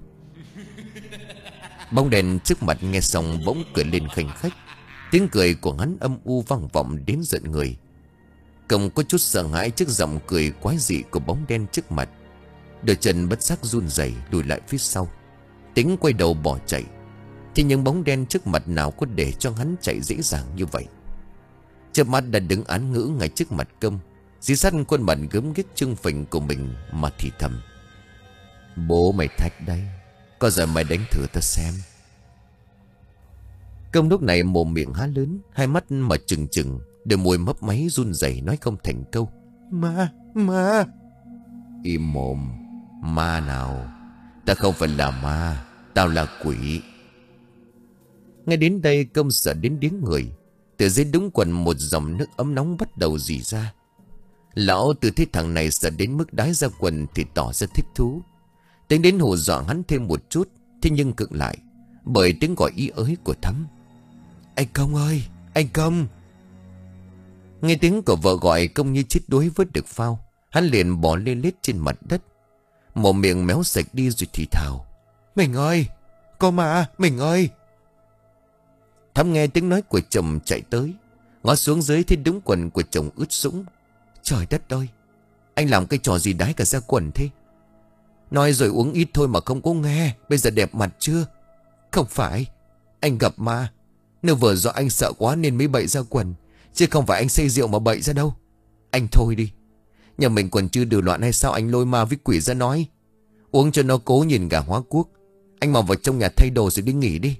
Bóng đèn trước mặt nghe xong bỗng cười lên khanh khách. Tiếng cười của hắn âm u vang vọng đến giận người. Công có chút sợ hãi trước giọng cười quái dị của bóng đen trước mặt. Đôi chân bất giác run rẩy lùi lại phía sau, tính quay đầu bỏ chạy. Thì những bóng đen trước mặt nào có để cho hắn chạy dễ dàng như vậy. Chớp mắt đã đứng án ngữ ngay trước mặt Công, dí sát khuôn mặt gớm ghiếc trưng phình của mình mà thì thầm. Bố mày thách đây, có giờ mày đánh thử ta xem. Công lúc này mồm miệng há lớn, hai mắt mở trừng trừng, đôi môi mấp máy run rẩy nói không thành câu. Ma, ma. Im mồm. Ma nào? Ta không phải là ma, tao là quỷ. Ngay đến đây Công sợ đến điếng người. Từ dưới đúng quần một dòng nước ấm nóng bắt đầu rỉ ra. Lão từ thấy thằng này sợ đến mức đái ra quần thì tỏ ra thích thú, tính đến hù dọa hắn thêm một chút. Thế nhưng cực lại bởi tiếng gọi ý ới của Thắm. Anh Công ơi, anh Công. Nghe tiếng của vợ gọi, Công như chết đuối vớt được phao. Hắn liền bỏ lê lết trên mặt đất, mồm miệng méo sạch đi rồi thì thào. Mình ơi, có ma, mình ơi. Thắm nghe tiếng nói của chồng chạy tới, ngó xuống dưới thấy đúng quần của chồng ướt sũng. Trời đất ơi, anh làm cái trò gì đái cả ra quần thế? Nói rồi uống ít thôi mà không có nghe. Bây giờ đẹp mặt chưa? Không phải, anh gặp ma. Nếu vừa do anh sợ quá nên mới bậy ra quần, chứ không phải anh say rượu mà bậy ra đâu. Anh thôi đi, nhà mình còn chưa đừ loạn hay sao anh lôi ma với quỷ ra nói. Uống cho nó cố nhìn gà hóa quốc. Anh mau vào trong nhà thay đồ rồi đi nghỉ đi.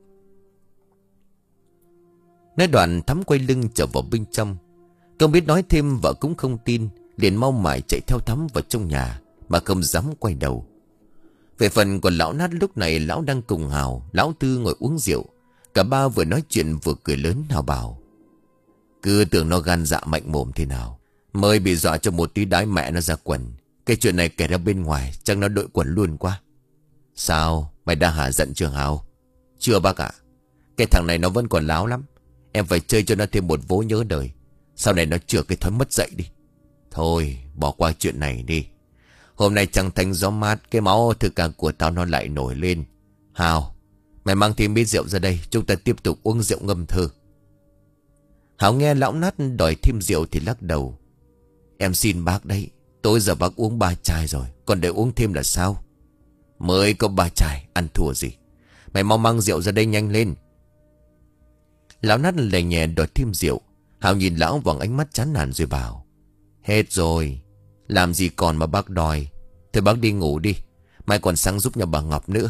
Nói đoạn Thắm quay lưng trở vào bên trong. Không biết nói thêm vợ cũng không tin, liền mau mải chạy theo Thắm vào trong nhà mà không dám quay đầu. Về phần của lão Nát lúc này, lão đang cùng Hào, lão Tư ngồi uống rượu. Cả ba vừa nói chuyện vừa cười lớn. Hào bảo: cứ tưởng nó gan dạ mạnh mồm thế nào, mới bị dọa cho một tí đái mẹ nó ra quần. Cái chuyện này kể ra bên ngoài chắc nó đội quần luôn quá. Sao, mày đã hả giận chưa Hào? Chưa bác ạ. Cái thằng này nó vẫn còn láo lắm. Em phải chơi cho nó thêm một vố nhớ đời, sau này nó chữa cái thói mất dạy đi. Thôi bỏ qua chuyện này đi. Hôm nay chẳng thành gió mát, cái máu thực cả của tao nó lại nổi lên. Hào, mày mang thêm ít rượu ra đây, chúng ta tiếp tục uống rượu ngâm thơ. Hào nghe lão Nát đòi thêm rượu thì lắc đầu. Em xin bác đấy, tối giờ bác uống ba chai rồi, còn để uống thêm là sao? Mới có ba chai, ăn thua gì. Mày mau mang rượu ra đây nhanh lên. Lão Nát lè nhẹ đòi thêm rượu. Hào nhìn lão bằng ánh mắt chán nản rồi bảo: hết rồi, làm gì còn mà bác đòi. Thôi bác đi ngủ đi, mai còn sáng giúp nhà bà Ngọc nữa.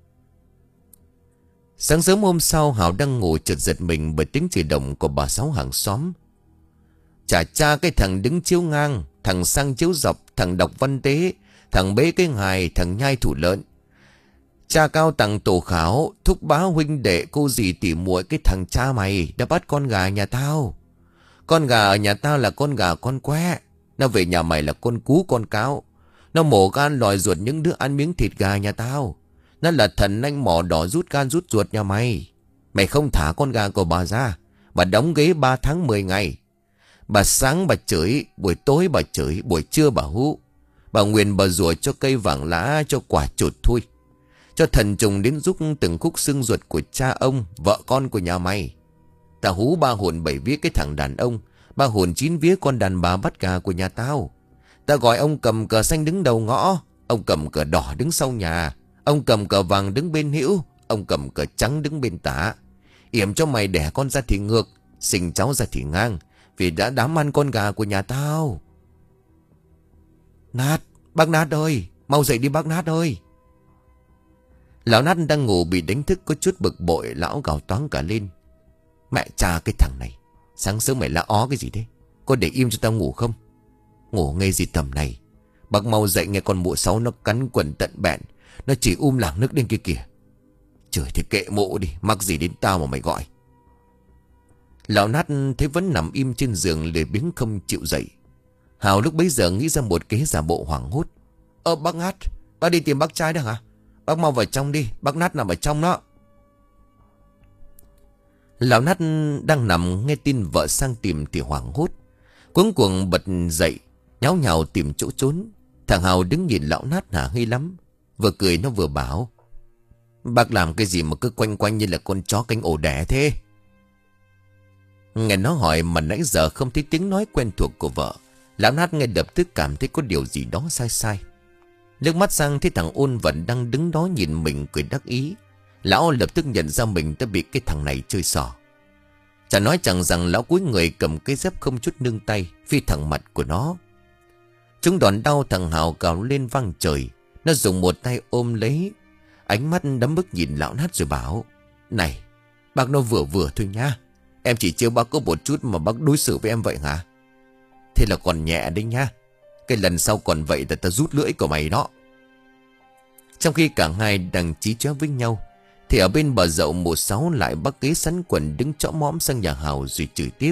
Sáng sớm hôm sau, Hào đang ngủ chợt giật mình bởi tiếng chửi động của bà Sáu hàng xóm. Chả cha cái thằng đứng chiếu ngang, thằng sang chiếu dọc, thằng đọc văn tế, thằng bế cái hài, thằng nhai thủ lợn. Cha cao tặng tổ khảo, thúc bá huynh đệ cô dì tỉ muội, cái thằng cha mày đã bắt con gà nhà tao. Con gà ở nhà tao là con gà con que, nó về nhà mày là con cú con cáo. Nó mổ gan lòi ruột những đứa ăn miếng thịt gà nhà tao. Nó là thần anh mỏ đỏ rút gan rút ruột nhà mày. Mày không thả con gà của bà ra, bà đóng ghế ba tháng mười ngày. Bà sáng bà chửi, buổi tối bà chửi, buổi trưa bà hú. Bà nguyền bà rủa cho cây vàng lá, cho quả chột thui, cho thần trùng đến rúc từng khúc xương ruột của cha ông, vợ con của nhà mày. Tao hú ba hồn bảy vía cái thằng đàn ông, ba hồn chín vía con đàn bà bắt gà của nhà tao. Tao gọi ông cầm cờ xanh đứng đầu ngõ, ông cầm cờ đỏ đứng sau nhà, ông cầm cờ vàng đứng bên hữu, ông cầm cờ trắng đứng bên tả. Yểm cho mày đẻ con ra thì ngược, sinh cháu ra thì ngang, vì đã đám ăn con gà của nhà tao. Nát, bác Nát ơi, mau dậy đi bác Nát ơi. Lão Nát đang ngủ bị đánh thức có chút bực bội, lão gào toáng cả lên. Mẹ cha cái thằng này, sáng sớm mày la ó cái gì đấy? Có để im cho tao ngủ không? Ngủ ngây gì tầm này? Bác mau dậy nghe con mụ sáu nó cắn quần tận bẹn, nó chỉ um lảng nước lên kia kìa. Trời thì kệ mụ đi, mắc gì đến tao mà mày gọi. Lão Nát thấy vẫn nằm im trên giường lười biếng không chịu dậy. Hào lúc bấy giờ nghĩ ra một kế giả bộ hoảng hốt. Ơ bác Nát, bác đi tìm bác trai đó hả? Bác mau vào trong đi, bác Nát nằm ở trong đó. Lão Nát đang nằm nghe tin vợ sang tìm thì hoảng hốt, cuống cuồng bật dậy, nháo nhào tìm chỗ trốn. Thằng Hào đứng nhìn lão Nát hả hê lắm, vừa cười nó vừa bảo. Bác làm cái gì mà cứ quanh quanh như là con chó cánh ổ đẻ thế? Nghe nó hỏi mà nãy giờ không thấy tiếng nói quen thuộc của vợ, lão Nát ngay lập tức cảm thấy có điều gì đó sai sai. Nước mắt sang thấy thằng Ôn vẫn đang đứng đó nhìn mình cười đắc ý. Lão lập tức nhận ra mình đã bị cái thằng này chơi xỏ. Chả nói chẳng rằng lão cúi người cầm cái dép không chút nương tay phi thẳng mặt của nó. Chúng đòn đau thằng Hào gào lên vang trời. Nó dùng một tay ôm lấy, ánh mắt đấm bức nhìn lão Nát rồi bảo. Này, bác nó vừa vừa thôi nha. Em chỉ trêu bác có một chút mà bác đối xử với em vậy hả? Thế là còn nhẹ đấy nha. Cái lần sau còn vậy là ta rút lưỡi của mày đó. Trong khi cả hai đang chí chóe với nhau, thì ở bên bờ dậu mụ sáu lại bắt ghế sắn quần đứng chõ mõm sang nhà Hào rồi chửi tiếp.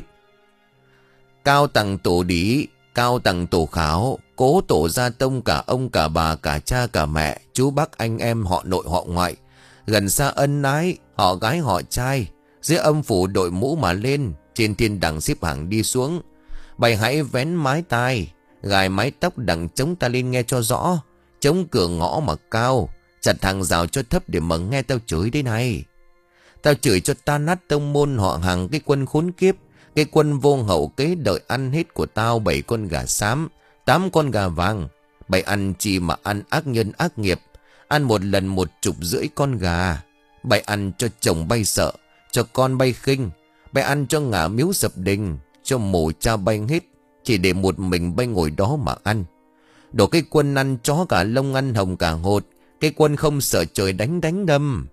Cao tầng tổ đĩ, cao tầng tổ khảo, cố tổ gia tông cả ông cả bà cả cha cả mẹ, chú bác anh em họ nội họ ngoại, gần xa ân ái, họ gái họ trai, dưới âm phủ đội mũ mà lên, trên thiên đàng xếp hàng đi xuống. Bày hãy vén mái tai, gài mái tóc đằng chống ta lên nghe cho rõ, chống cửa ngõ mà cao, chặt hàng rào cho thấp để mà nghe tao chửi đây này. Tao chửi cho tan nát tông môn họ hàng cái quân khốn kiếp, cái quân vô hậu kế đợi ăn hết của tao bảy con gà xám, tám con gà vàng. Bày ăn chi mà ăn ác nhân ác nghiệp, ăn một lần một chục rưỡi con gà. Bày ăn cho chồng bay sợ, cho con bay khinh. Bày ăn cho ngả miếu sập đình, cho mồ cha bay hết, chỉ để một mình bay ngồi đó mà ăn. Đổ cái quân ăn chó cả lông ăn hồng cả hột, cái quân không sợ trời đánh đánh đâm.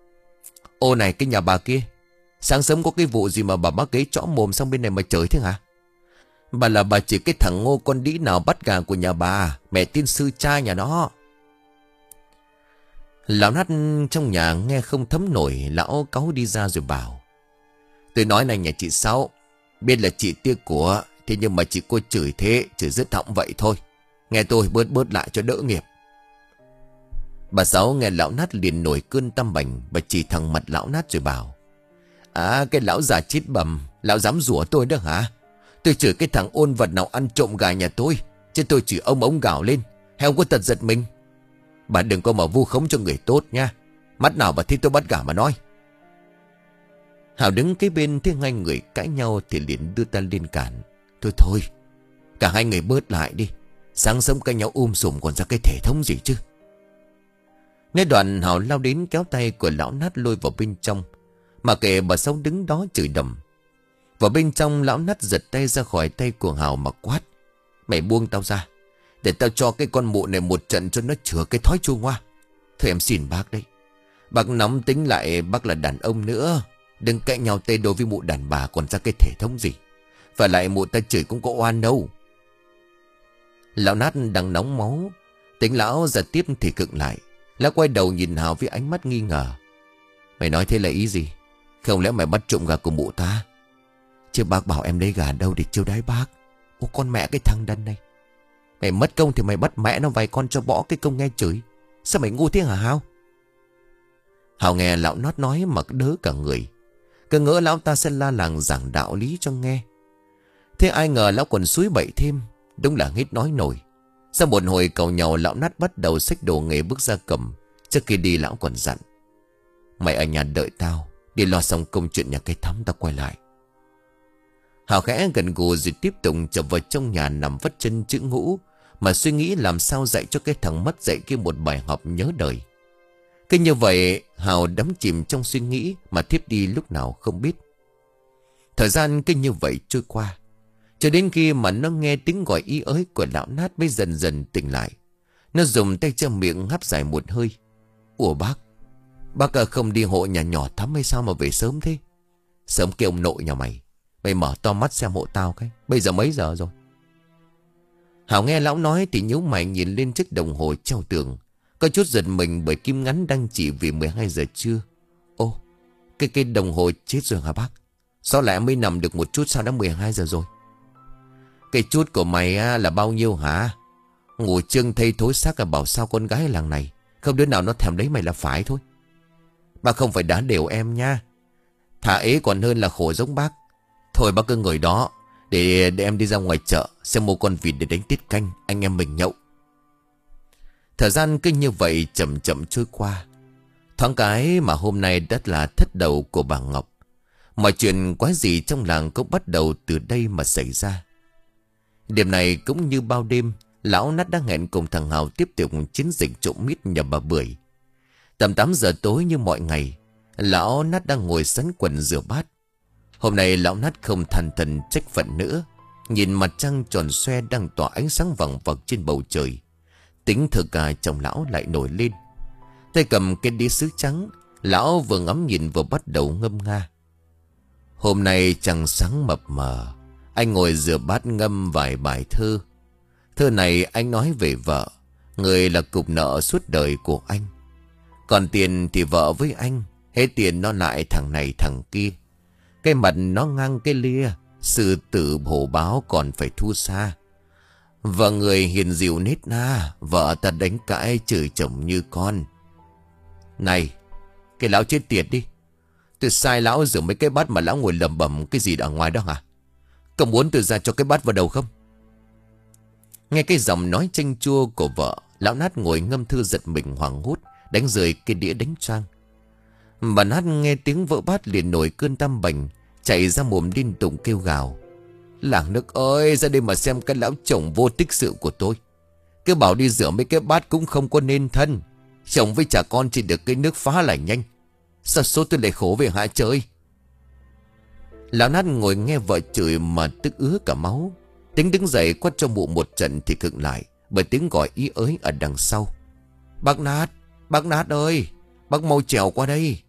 Ô này cái nhà bà kia, sáng sớm có cái vụ gì mà bà bác ghế chõ mồm sang bên này mà chửi thế hả? Bà là bà chỉ cái thằng ngô con đĩ nào bắt gà của nhà bà, mẹ tiên sư cha nhà nó. Lão Nát trong nhà nghe không thấm nổi, lão cáu đi ra rồi bảo. Tôi nói này nhà chị Sáu, biết là chị tiếc của, thế nhưng mà chị cô chửi thế, chửi dứt họng vậy thôi. Nghe tôi bớt bớt lại cho đỡ nghiệp. Bà Sáu nghe lão Nát liền nổi cơn tâm bành, bà chỉ thẳng mặt lão Nát rồi bảo. À cái lão già chết bầm, lão dám rủa tôi đó hả? Tôi chửi cái thằng ôn vật nào ăn trộm gà nhà tôi, chứ tôi chửi ông ông gào lên, hay ông có tật giật mình? Bà đừng có mà vu khống cho người tốt nha. Mắt nào bà thấy tôi bắt gà mà nói. Hào đứng kế bên thấy hai người cãi nhau thì liền đưa ta lên cản. Thôi thôi, cả hai người bớt lại đi. Sáng sớm cãi nhau um sùm còn ra cái thể thống gì chứ. Nghe đoạn Hào lao đến kéo tay của lão Nát lôi vào bên trong. Mà kệ bà Sáu đứng đó chửi đầm. Vào bên trong lão Nát giật tay ra khỏi tay của Hào mà quát. Mày buông tao ra, để tao cho cái con mụ này một trận cho nó chữa cái thói chua ngoa. Thôi em xin bác đấy. Bác nóng tính lại bác là đàn ông nữa. Đừng cãi nhau tê đối với mụ đàn bà còn ra cái thể thống gì. Và lại mụ ta chửi cũng có oan đâu. Lão Nát đang nóng máu, tính lão giật tiếp thì cực lại. Lão quay đầu nhìn Hào với ánh mắt nghi ngờ. Mày nói thế là ý gì? Không lẽ mày bắt trộm gà của mụ ta? Chứ bác bảo em lấy gà đâu để chiêu đái bác. Ô con mẹ cái thằng đần này. Mày mất công thì mày bắt mẹ nó vài con cho bỏ cái công nghe chửi. Sao mày ngu thế hả Hào? Hào nghe lão nót nói mà đớ cả người. Cứ ngỡ lão ta sẽ la làng giảng đạo lý cho nghe. Thế ai ngờ lão còn suối bậy thêm. Đúng là hết nói nổi. Sau một hồi càu nhau, lão nát bắt đầu xách đồ nghề bước ra cầm. Trước khi đi lão còn dặn: mày ở nhà đợi tao, đi lo xong công chuyện nhà cái thắm tao quay lại. Hào khẽ gần gù rồi tiếp tục trở vào trong nhà nằm vắt chân chữ ngũ, mà suy nghĩ làm sao dạy cho cái thằng mất dạy kia một bài học nhớ đời. Cứ như vậy Hào đắm chìm trong suy nghĩ mà thiếp đi lúc nào không biết. Thời gian cứ như vậy trôi qua, cho đến khi mà nó nghe tiếng gọi ý ới của lão nát mới dần dần tỉnh lại. Nó dùng tay che miệng hắt dài một hơi. Ủa bác, bác không đi hộ nhà nhỏ Thắm hay sao mà về sớm thế? Sớm kêu ông nội nhà mày. Mày mở to mắt xem hộ tao cái. Bây giờ mấy giờ rồi? Hảo nghe lão nói thì nhíu mày nhìn lên chiếc đồng hồ treo tường. Có chút giật mình bởi kim ngắn đang chỉ vì mười hai giờ trưa. Ô, cái cái đồng hồ chết rồi hả bác? Sao lại mới nằm được một chút sao đã mười hai giờ rồi? Cái chút của mày á, là bao nhiêu hả? Ngủ trưng thây thối xác là bảo sao con gái làng này không đứa nào nó thèm lấy mày là phải thôi. Bác không phải đá đều em nha. Thả ế còn hơn là khổ giống bác. Thôi bác cứ ngồi đó để, để em đi ra ngoài chợ xem mua con vịt để đánh tiết canh, anh em mình nhậu. Thời gian cứ như vậy chậm chậm trôi qua. Thoáng cái mà hôm nay đất là thất đầu của bà Ngọc. Mọi chuyện quái gì trong làng cũng bắt đầu từ đây mà xảy ra. Đêm này cũng như bao đêm, lão nát đang hẹn cùng thằng Hào tiếp tục chiến dịch trộm mít nhà bà Bưởi. Tầm tám giờ tối như mọi ngày, lão nát đang ngồi sắn quần rửa bát. Hôm nay lão nát không than thần trách phận nữa. Nhìn mặt trăng tròn xoe đang tỏa ánh sáng vàng vặc trên bầu trời, tính thờ cà trong lão lại nổi lên. Tay cầm cái đĩa sứ trắng, lão vừa ngắm nhìn vừa bắt đầu ngâm nga. Hôm nay trăng sáng mập mờ, anh ngồi rửa bát ngâm vài bài thơ. Thơ này anh nói về vợ, người là cục nợ suốt đời của anh. Còn tiền thì vợ với anh, hết tiền nó lại thằng này thằng kia. Cái mặt nó ngang cái lia, sư tử hổ báo còn phải thu xa. Vợ người hiền dịu nết na, vợ ta đánh cãi chửi chồng như con. Này, cái lão chết tiệt đi. Tôi sai lão rửa mấy cái bát mà lão ngồi lầm bầm cái gì ở ngoài đó hả? Cậu muốn tôi ra cho cái bát vào đầu không? Nghe cái giọng nói chanh chua của vợ, lão nát ngồi ngâm thư giật mình hoảng hốt, đánh rơi cái đĩa đánh choang. Bà nát nghe tiếng vỡ bát liền nổi cơn tam bành, chạy ra mồm liên tục kêu gào. Làng nước ơi, ra đây mà xem cái lão chồng vô tích sự của tôi. Cứ bảo đi rửa mấy cái bát cũng không có nên thân. Chồng với trả con chỉ được cái nước phá lại nhanh. Sao số tôi lại khổ về hả trời? Lão nát ngồi nghe vợ chửi mà tức ứa cả máu. Tính đứng dậy quát cho mụ một trận thì khựng lại bởi tiếng gọi ý ới ở đằng sau. Bác Nát, bác Nát ơi, bác mau trèo qua đây.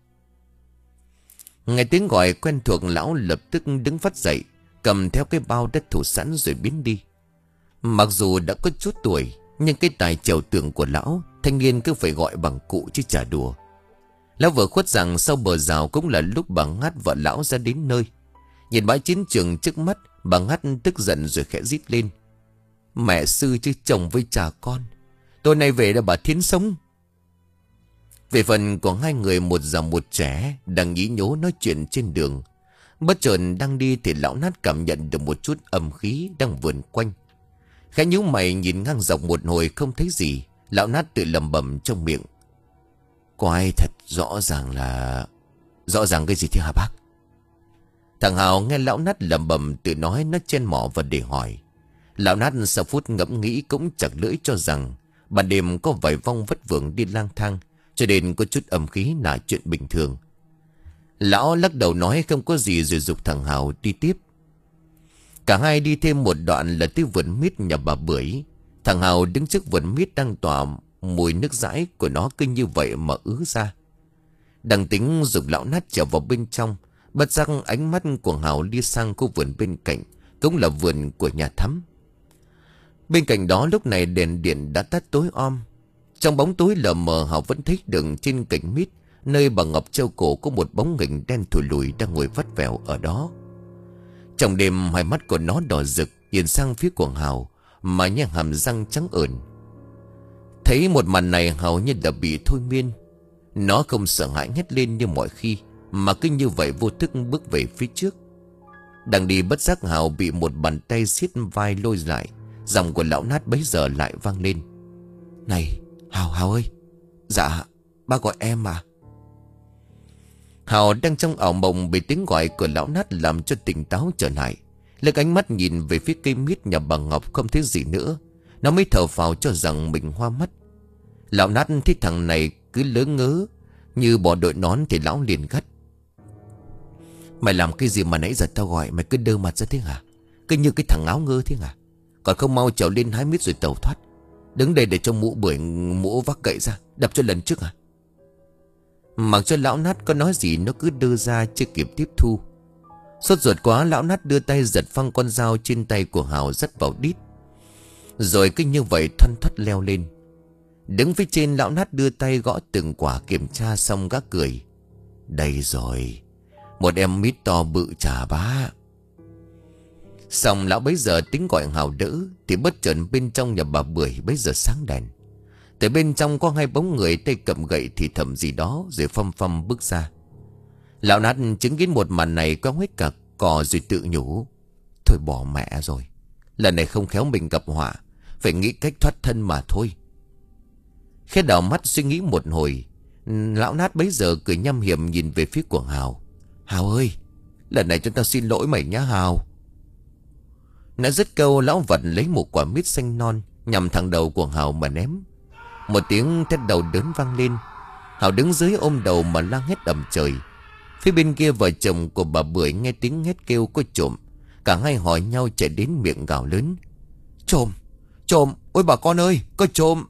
Nghe tiếng gọi quen thuộc, lão lập tức đứng phát dậy, cầm theo cái bao đất thủ sẵn rồi biến đi. Mặc dù đã có chút tuổi, nhưng cái tài trèo tường của lão, thanh niên cứ phải gọi bằng cụ chứ chả đùa. Lão vừa khuất rằng sau bờ rào cũng là lúc bà Ngát vợ lão ra đến nơi. Nhìn bãi chiến trường trước mắt, bà Ngát tức giận rồi khẽ rít lên. Mẹ sư chứ chồng với cha con, tối nay về là bà Thiến sống. Về phần của hai người một già một trẻ đang nhí nhố nói chuyện trên đường. Bất chợt đang đi thì lão nát cảm nhận được một chút âm khí đang vườn quanh. Khẽ nhíu mày nhìn ngang dọc một hồi không thấy gì, lão nát tự lẩm bẩm trong miệng. Có ai thật rõ ràng là... Rõ ràng cái gì thế hả bác? Thằng Hào nghe lão nát lẩm bẩm tự nói, nó chen mỏ vào để hỏi. Lão nát sau phút ngẫm nghĩ cũng chặt lưỡi cho rằng ban đêm có vài vong vất vưởng đi lang thang, cho nên có chút âm khí là chuyện bình thường. Lão lắc đầu nói không có gì rồi giục thằng Hào đi tiếp. Cả hai đi thêm một đoạn là tới vườn mít nhà bà Bưởi. Thằng Hào đứng trước vườn mít đang tỏa mùi nước dãi của nó cứ như vậy mà ứ ra. Đang tính giục lão nát trở vào bên trong, bất giác ánh mắt của Hào đi sang khu vườn bên cạnh, cũng là vườn của nhà Thắm. Bên cạnh đó lúc này đèn điện đã tắt tối om. Trong bóng tối lờ mờ Hào vẫn thấy được trên cành mít, nơi bà Ngọc treo cổ, có một bóng hình đen thùi lùi đang ngồi vắt vẻo ở đó. Trong đêm hai mắt của nó đỏ rực nhìn sang phía của Hào, mà nhếch hàm răng trắng ởn. Thấy một màn này Hào như đã bị thôi miên. Nó không sợ hãi hét lên như mọi khi, mà cứ như vậy vô thức bước về phía trước. Đang đi bất giác Hào bị một bàn tay siết vai lôi lại. Giọng của lão Nát bấy giờ lại vang lên: "Này Hào, Hào ơi." "Dạ bác gọi em mà." Hào đang trong ảo mộng bị tiếng gọi của lão Nát làm cho tỉnh táo trở lại. Lật ánh mắt nhìn về phía cây mít nhà bà Ngọc, không thấy gì nữa. Nó mới thở phào cho rằng mình hoa mắt. Lão Nát thấy thằng này cứ lớ ngớ như bỏ đội nón thì lão liền gắt: "Mày làm cái gì mà nãy giờ tao gọi mày cứ đơ mặt ra thế hả? Cứ như cái thằng áo ngơ thế hả? Còn không mau trèo lên hái mít rồi tẩu thoát. Đứng đây để cho mũ bưởi mũ vác gậy ra đập cho lần trước hả?" Mặc cho lão Nát có nói gì nó cứ đưa ra chưa kịp tiếp thu. Sốt ruột quá, lão Nát đưa tay giật phăng con dao trên tay của Hào dắt vào đít. Rồi cứ như vậy thoăn thoắt leo lên. Đứng phía trên, lão Nát đưa tay gõ từng quả kiểm tra xong gác cười: "Đây rồi, một em mít to bự chà bá." Xong lão bấy giờ tính gọi Hào đỡ, thì bất chợt bên trong nhà bà Bưởi bấy giờ sáng đèn. Từ bên trong có hai bóng người tay cầm gậy thì thầm gì đó rồi phăm phăm bước ra. Lão Nát chứng kiến một màn này có hết cả cò rồi tự nhủ: "Thôi bỏ mẹ rồi, lần này không khéo mình gặp họa, phải nghĩ cách thoát thân mà thôi." Khẽ đảo mắt suy nghĩ một hồi, lão Nát bấy giờ cười nham hiểm nhìn về phía của Hào: "Hào ơi, lần này chúng ta xin lỗi mày nhá Hào." Nói dứt câu, lão vật lấy một quả mít xanh non nhằm thẳng đầu của Hào mà ném. Một tiếng thét đầu đớn vang lên. Hào đứng dưới ôm đầu mà la hét ầm trời. Phía bên kia vợ chồng của bà Bưởi nghe tiếng hét kêu có trộm. Cả hai hỏi nhau chạy đến miệng gào lớn: "Trộm! Trộm! Ôi bà con ơi, có trộm!"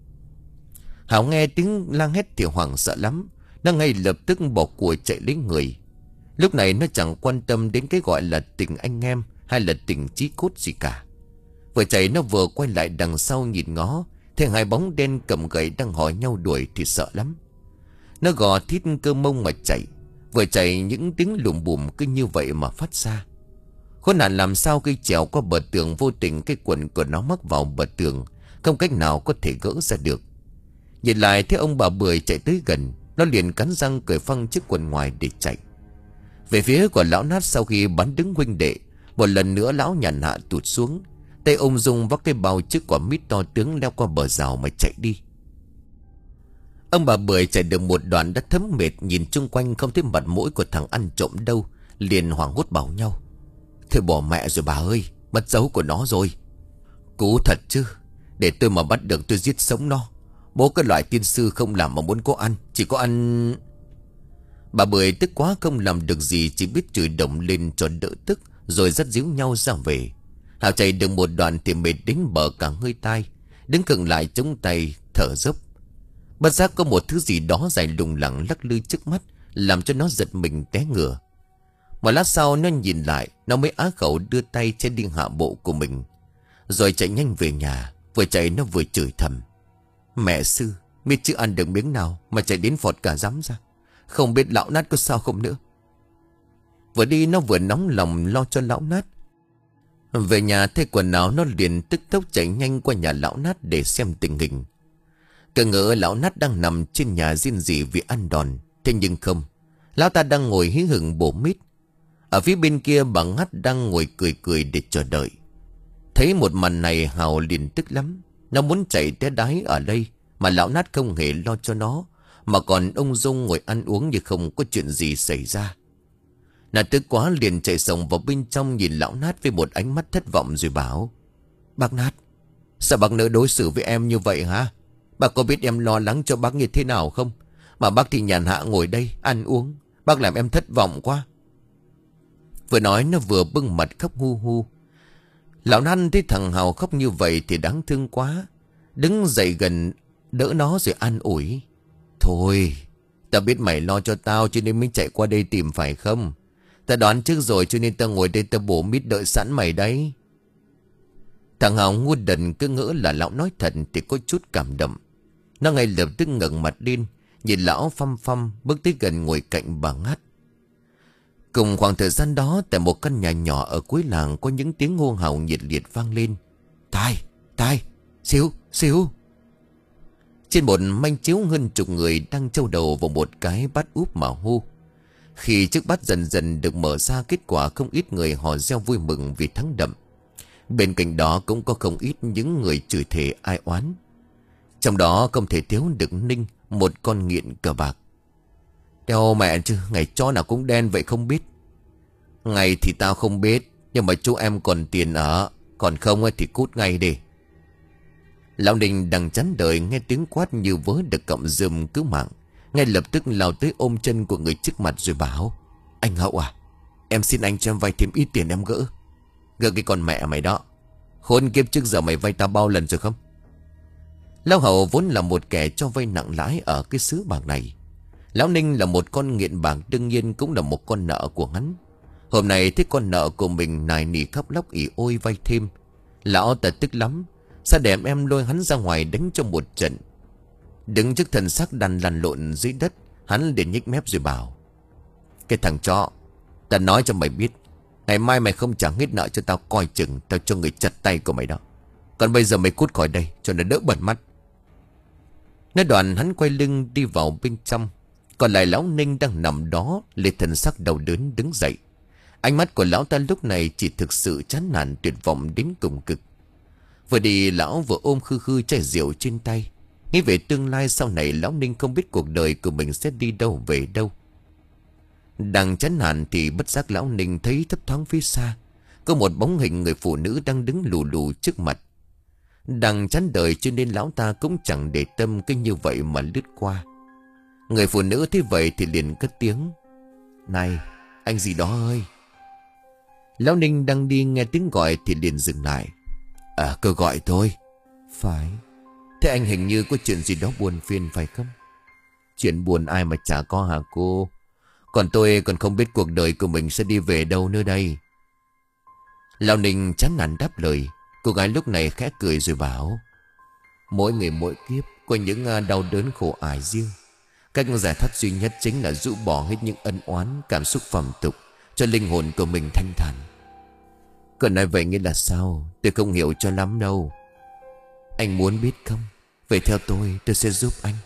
Hào nghe tiếng la hét thì hoảng sợ lắm. Nó ngay lập tức bỏ của chạy lấy người. Lúc này nó chẳng quan tâm đến cái gọi là tình anh em hay là tình chí cốt gì cả. Vừa chạy nó vừa quay lại đằng sau nhìn ngó, thấy hai bóng đen cầm gậy đang hỏi nhau đuổi thì sợ lắm. Nó gò thít cơ mông mà chạy. Vừa chạy những tiếng lùm bùm cứ như vậy mà phát ra. Khốn nạn làm sao khi trèo qua bờ tường, vô tình cái quần của nó mắc vào bờ tường, không cách nào có thể gỡ ra được. Nhìn lại thấy ông bà Bưởi chạy tới gần, nó liền cắn răng cởi phăng chiếc quần ngoài để chạy. Về phía của lão Nát, sau khi bắn đứng huynh đệ, một lần nữa lão nhàn hạ tụt xuống, tay ung dung vác cái bao chiếc quả mít to tướng leo qua bờ rào mà chạy đi. Ông bà Bưởi chạy được một đoạn đã thấm mệt, nhìn chung quanh không thấy mặt mũi của thằng ăn trộm đâu, liền hoảng hốt bảo nhau: "Thôi bỏ mẹ rồi bà ơi, mất dấu của nó rồi." "Cú thật chứ, để tôi mà bắt được tôi giết sống nó. Bố cái loại tiên sư không làm mà muốn có ăn, chỉ có ăn..." Bà Bưởi tức quá không làm được gì, chỉ biết chửi đồng lên cho đỡ tức, rồi dắt díu nhau ra về. Hào chạy được một đoạn thì mệt đến bờ cả hơi tai, đứng khựng lại chống tay thở dốc. Bất giác có một thứ gì đó dài lùng lẳng lắc lư trước mắt, làm cho nó giật mình té ngửa. Một lát sau nó nhìn lại, nó mới á khẩu đưa tay che đi hạ bộ của mình, rồi chạy nhanh về nhà. Vừa chạy nó vừa chửi thầm: "Mẹ sư, mít chưa ăn được miếng nào mà chạy đến phọt cả dám ra. Không biết lão Nát có sao không nữa." Vừa đi nó vừa nóng lòng lo cho lão Nát. Về nhà thay quần áo, nó liền tức tốc chạy nhanh qua nhà lão Nát để xem tình hình. Cứ ngỡ lão Nát đang nằm trên nhà riêng rỉ vì ăn đòn. Thế nhưng không, lão ta đang ngồi hí hửng bổ mít. Ở phía bên kia bà Ngắt đang ngồi cười cười để chờ đợi. Thấy một màn này Hào liền tức lắm. Nó muốn chạy té đái ở đây, mà lão Nát không hề lo cho nó, mà còn ung dung ngồi ăn uống như không có chuyện gì xảy ra. Nó tức quá liền chạy xông vào bên trong, nhìn lão Nát với một ánh mắt thất vọng rồi bảo: "Bác Nát, sao bác nỡ đối xử với em như vậy hả? Bác có biết em lo lắng cho bác như thế nào không? Mà bác thì nhàn hạ ngồi đây ăn uống, bác làm em thất vọng quá." Vừa nói nó vừa bưng mặt khóc hu hu. Lão Nát thấy thằng Hào khóc như vậy thì đáng thương quá, đứng dậy gần đỡ nó rồi an ủi: "Thôi, tao biết mày lo cho tao cho nên mới chạy qua đây tìm phải không? Tao đoán trước rồi cho nên tao ngồi đây tao bổ mít đợi sẵn mày đấy." Thằng Hào ngu đần cứ ngỡ là lão nói thật thì có chút cảm động. Nó ngay lập tức ngẩng mặt lên, nhìn lão phăm phăm bước tới gần ngồi cạnh bà Ngắt. Cùng khoảng thời gian đó, tại một căn nhà nhỏ ở cuối làng có những tiếng hô hào nhiệt liệt vang lên. Tai, tai, xíu, xíu. Trên một manh chiếu hơn chục người đang trâu đầu vào một cái bát úp mà hô. Khi chiếc bát dần dần được mở ra, kết quả không ít người hò reo vui mừng vì thắng đậm. Bên cạnh đó cũng có không ít những người chửi thề ai oán. Trong đó không thể thiếu được Ninh, một con nghiện cờ bạc. Đeo mẹ chứ, ngày chó nào cũng đen vậy không biết. Ngày thì tao không biết, nhưng mà chú em còn tiền ở, còn không thì cút ngay đi. Lão Ninh đang chán đời nghe tiếng quát như vớ được cọng rơm cứu mạng, ngay lập tức lao tới ôm chân của người trước mặt rồi bảo: Anh Hậu à, em xin anh cho em vay thêm ít tiền em gỡ. Gỡ cái con mẹ mày đó, khốn kiếp, trước giờ mày vay tao bao lần rồi không? Lão Hậu vốn là một kẻ cho vay nặng lãi ở cái xứ bạc này. Lão Ninh là một con nghiện bạc, đương nhiên cũng là một con nợ của hắn. Hôm nay thấy con nợ của mình nài nỉ khóc lóc ỉ ôi vay thêm, lão ta tức lắm, sao để em lôi hắn ra ngoài đánh cho một trận. Đứng trước thân xác đàn lăn lộn dưới đất, hắn liền nhếch mép rồi bảo: Cái thằng chó, ta nói cho mày biết, ngày mai mày không trả hết nợ cho tao, coi chừng tao cho người chặt tay của mày đó. Còn bây giờ mày cút khỏi đây cho nó đỡ bẩn mắt. Nói đoạn hắn quay lưng đi vào bên trong. Còn lại lão Ninh đang nằm đó, lên thân xác đau đớn đứng dậy. Ánh mắt của lão ta lúc này chỉ thực sự chán nản tuyệt vọng đến cùng cực. Vừa đi lão vừa ôm khư khư chai rượu trên tay, nghĩ về tương lai sau này lão Ninh không biết cuộc đời của mình sẽ đi đâu về đâu. Đang chán nản thì bất giác lão Ninh thấy thấp thoáng phía xa có một bóng hình người phụ nữ đang đứng lù lù trước mặt. Đang chán đời cho nên lão ta cũng chẳng để tâm cái như vậy mà lướt qua. Người phụ nữ thấy vậy thì liền cất tiếng: Này, anh gì đó ơi. Lão Ninh đang đi nghe tiếng gọi thì liền dừng lại. À, cô gọi thôi. Phải. Thế anh hình như có chuyện gì đó buồn phiền phải không? Chuyện buồn ai mà chả có hả cô? Còn tôi còn không biết cuộc đời của mình sẽ đi về đâu nữa đây. Lão Ninh chán nản đáp lời. Cô gái lúc này khẽ cười rồi bảo: Mỗi người mỗi kiếp có những đau đớn khổ ải riêng. Cách giải thoát duy nhất chính là rũ bỏ hết những ân oán, cảm xúc phàm tục, cho linh hồn của mình thanh thản. Còn nói vậy nghĩa là sao? Tôi không hiểu cho lắm đâu. Anh muốn biết không? Vậy theo tôi, tôi sẽ giúp anh.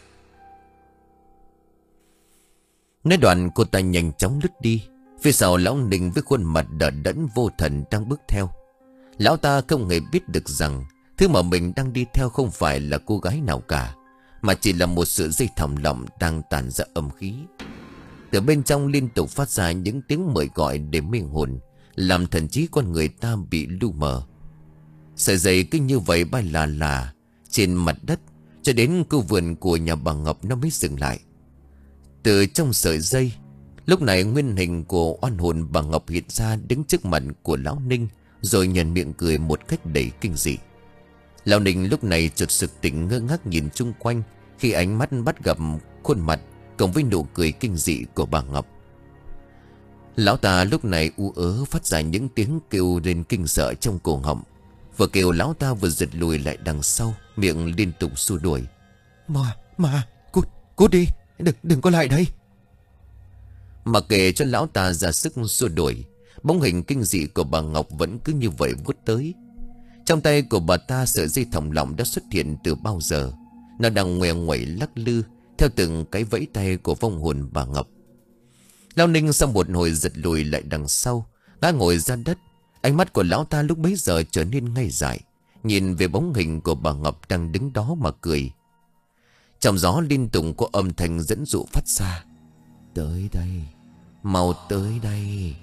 Nói đoạn cô ta nhanh chóng lướt đi. Phía sau lão Ninh với khuôn mặt đờ đẫn vô thần đang bước theo. Lão ta không hề biết được rằng thứ mà mình đang đi theo không phải là cô gái nào cả, mà chỉ là một sự dây thòng lọng đang tàn ra âm khí. Từ bên trong liên tục phát ra những tiếng mời gọi để mê hồn, làm thần trí con người ta bị lu mờ. Sợi dây cứ như vậy bay là là trên mặt đất, cho đến khu vườn của nhà bà Ngọc nó mới dừng lại. Từ trong sợi dây, lúc này nguyên hình của oan hồn bà Ngọc hiện ra đứng trước mặt của lão Ninh, rồi nhền miệng cười một cách đầy kinh dị. Lão Ninh lúc này chợt sực tỉnh, ngơ ngác nhìn chung quanh khi ánh mắt bắt gặp khuôn mặt cộng với nụ cười kinh dị của bà Ngọc. Lão ta lúc này u ớ phát ra những tiếng kêu lên kinh sợ trong cổ họng. Vừa kêu lão ta vừa giật lùi lại đằng sau, miệng liên tục xua đuổi: Mà, mà, cút, cút đi, đừng, đừng có lại đây. Mà kể cho lão ta ra sức xua đuổi, bóng hình kinh dị của bà Ngọc vẫn cứ như vậy vút tới. Trong tay của bà ta sợi dây thòng lọng đã xuất hiện từ bao giờ. Nó đang ngoe nguẩy lắc lư theo từng cái vẫy tay của vong hồn bà Ngọc. Lão Ninh sau một hồi giật lùi lại đằng sau, ngã ngồi ra đất. Ánh mắt của lão ta lúc bấy giờ trở nên ngây dại, nhìn về bóng hình của bà Ngọc đang đứng đó mà cười. Trong gió liên tục có âm thanh dẫn dụ phát ra: Tới đây, mau tới đây.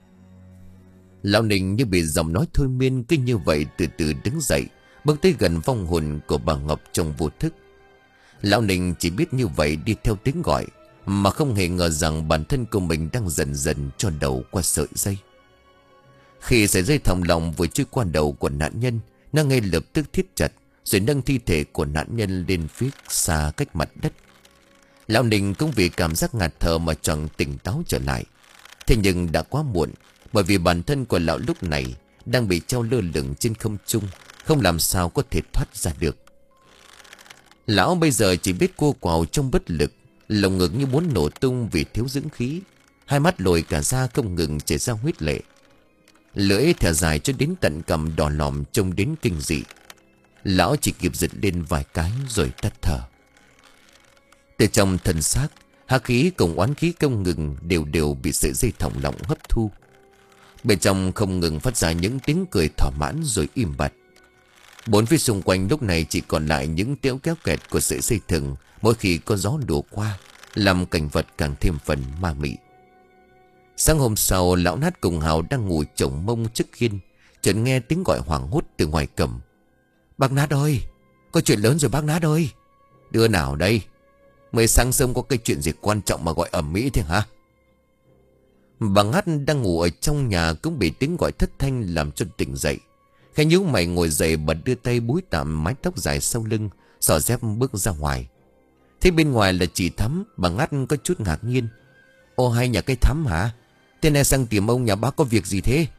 Lão Ninh như bị giọng nói thôi miên cứ như vậy từ từ đứng dậy, bước tới gần vong hồn của bà Ngọc trong vô thức. Lão Ninh chỉ biết như vậy đi theo tiếng gọi, mà không hề ngờ rằng bản thân của mình đang dần dần cho đầu qua sợi dây. Khi sợi dây thòng lọng vừa chui qua đầu của nạn nhân, nó ngay lập tức thít chặt, rồi nâng thi thể của nạn nhân lên phía xa cách mặt đất. Lão Ninh cũng vì cảm giác ngạt thở mà chẳng tỉnh táo trở lại. Thế nhưng đã quá muộn, bởi vì bản thân của lão lúc này đang bị treo lơ lửng trên không trung, không làm sao có thể thoát ra được. Lão bây giờ chỉ biết cô quào trong bất lực, lồng ngực như muốn nổ tung vì thiếu dưỡng khí, hai mắt lồi cả ra không ngừng chảy ra huyết lệ. Lưỡi thở dài cho đến tận cằm đỏ lòm trông đến kinh dị. Lão chỉ kịp giật lên vài cái rồi tắt thở. Từ trong thân xác, hắc khí cùng oán khí không ngừng đều đều bị sợi dây thòng lọng hấp thu. Bên trong không ngừng phát ra những tiếng cười thỏa mãn rồi im bặt. Bốn phía xung quanh lúc này chỉ còn lại những tiếng kéo kẹt của sợi dây thừng mỗi khi có gió đổ qua, làm cảnh vật càng thêm phần ma mị. Sáng hôm sau, lão Nát cùng Hào đang ngồi chồng mông trước khiên, chợt nghe tiếng gọi hoảng hốt từ ngoài cầm. Bác Nát ơi, có chuyện lớn rồi bác Nát ơi. Đứa nào đây? Mới sáng sớm có cái chuyện gì quan trọng mà gọi ầm ĩ thế hả? Bà Ngát đang ngủ ở trong nhà cũng bị tiếng gọi thất thanh làm cho tỉnh dậy. Khẽ nhíu mày ngồi dậy, bà đưa tay búi tạm mái tóc dài sau lưng, xỏ dép bước ra ngoài. Thế bên ngoài là chị Thắm. Bà Ngát có chút ngạc nhiên. Ô, hay nhà cái Thắm hả? Thế này sang tìm ông nhà bác có việc gì thế?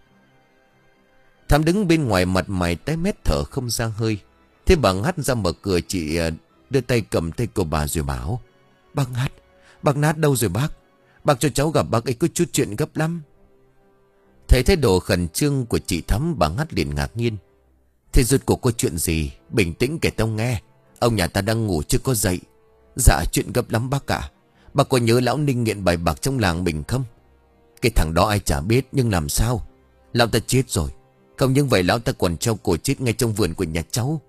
Thắm đứng bên ngoài mặt mày tái mét thở không ra hơi. Thế bà Ngát ra mở cửa, chị đưa tay cầm tay của bà rồi bảo: Bác Ngát, bác Nát đâu rồi bác? Bác cho cháu gặp bác ấy có chút chuyện gấp lắm. Thấy thái độ khẩn trương của chị Thắm, bà Ngát liền ngạc nhiên. Thế rốt cuộc có chuyện gì? Bình tĩnh kể tao nghe. Ông nhà ta đang ngủ chưa có dậy. Dạ chuyện gấp lắm bác ạ. Bác có nhớ lão Ninh nghiện bài bạc trong làng mình không? Cái thằng đó ai chả biết, nhưng làm sao? Lão ta chết rồi. Không những vậy lão ta còn treo cổ chết ngay trong vườn của nhà cháu.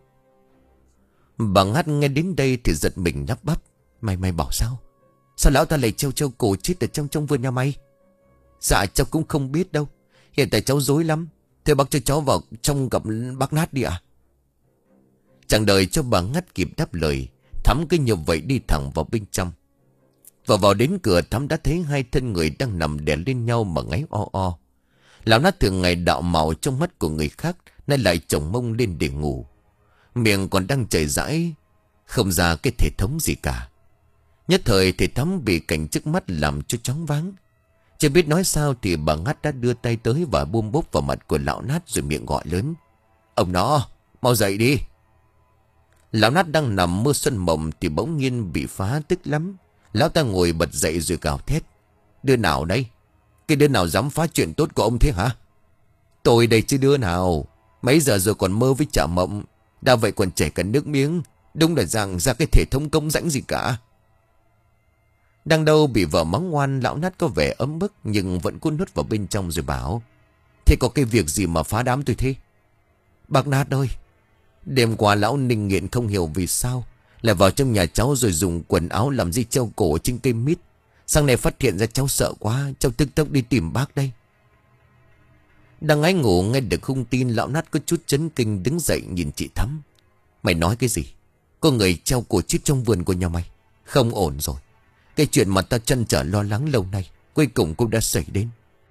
Bà Ngát nghe đến đây thì giật mình lắp bắp. Mày mày bảo sao? Sao lão ta lại treo treo cổ chết ở trong trong vườn nhà mày? Dạ cháu cũng không biết đâu. Hiện tại cháu rối lắm. Thế bác cho cháu vào trong gặp bác Nát đi ạ. Chẳng đợi cho bà Ngát kịp đáp lời, Thắm cứ như vậy đi thẳng vào bên trong. Và vào đến cửa, Thắm đã thấy hai thân người đang nằm đè lên nhau mà ngáy o o. Lão Nát thường ngày đạo mạo trong mắt của người khác, nay lại chồng mông lên để ngủ. Miệng còn đang chảy rãi, không ra cái thể thống gì cả. Nhất thời thì Thắm bị cảnh trước mắt làm cho choáng váng. Chưa biết nói sao thì bà Ngát đã đưa tay tới và bum bốp vào mặt của lão Nát rồi miệng gọi lớn: Ông nó, mau dậy đi. Lão Nát đang nằm mơ xuân mộng thì bỗng nhiên bị phá tức lắm. Lão ta ngồi bật dậy rồi gào thét: Đứa nào đây? Cái đứa nào dám phá chuyện tốt của ông thế hả? Tôi đây chứ đứa nào. Mấy giờ rồi còn mơ với chả mộng. Đã vậy còn chảy cả nước miếng. Đúng là rằng ra cái thể thống công rãnh gì cả. Đang đâu bị vợ mắng ngoan, lão Nát có vẻ ấm bức nhưng vẫn cuốn nuốt vào bên trong rồi bảo: Thế có cái việc gì mà phá đám tôi thế? Bác Nát ơi, đêm qua lão Ninh nghiện không hiểu vì sao lại vào trong nhà cháu rồi dùng quần áo làm dây treo cổ trên cây mít. Sáng nay phát hiện ra cháu sợ quá, cháu tức tốc đi tìm bác đây. Đang ngáy ngủ nghe được hung tin, lão Nát có chút chấn kinh đứng dậy nhìn chị Thắm. Mày nói cái gì? Có người treo cổ chết trong vườn của nhà mày? Không ổn rồi. Cái chuyện mà ta trăn trở lo lắng lâu nay cuối cùng cũng đã xảy đến.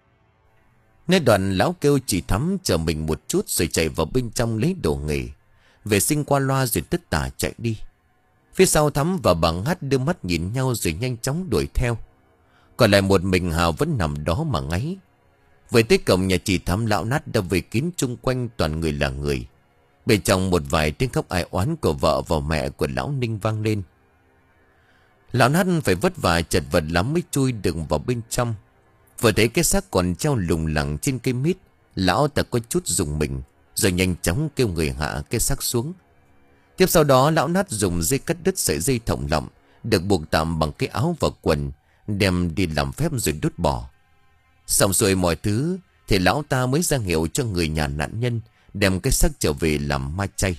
Nói đoạn lão kêu chị Thắm chờ mình một chút rồi chạy vào bên trong lấy đồ nghề, vệ sinh qua loa rồi tất tả chạy đi. Phía sau Thắm và bà Ngát đưa mắt nhìn nhau rồi nhanh chóng đuổi theo. Còn lại một mình Hào vẫn nằm đó mà ngáy. Về tới cổng nhà chị Thắm, lão Nát đã vây kín chung quanh toàn người là người. Bên trong một vài tiếng khóc ai oán của vợ và mẹ của lão Ninh vang lên. Lão Nát phải vất vả chật vật lắm mới chui được vào bên trong. Vừa thấy cái xác còn treo lủng lẳng trên cây mít, lão ta có chút rùng mình rồi nhanh chóng kêu người hạ cái xác xuống. Tiếp sau đó lão Nát dùng dây cắt đứt sợi dây thòng lọng được buộc tạm bằng cái áo và quần, đem đi làm phép rồi đốt bỏ. Xong xuôi mọi thứ thì lão ta mới ra hiệu cho người nhà nạn nhân đem cái xác trở về làm ma chay.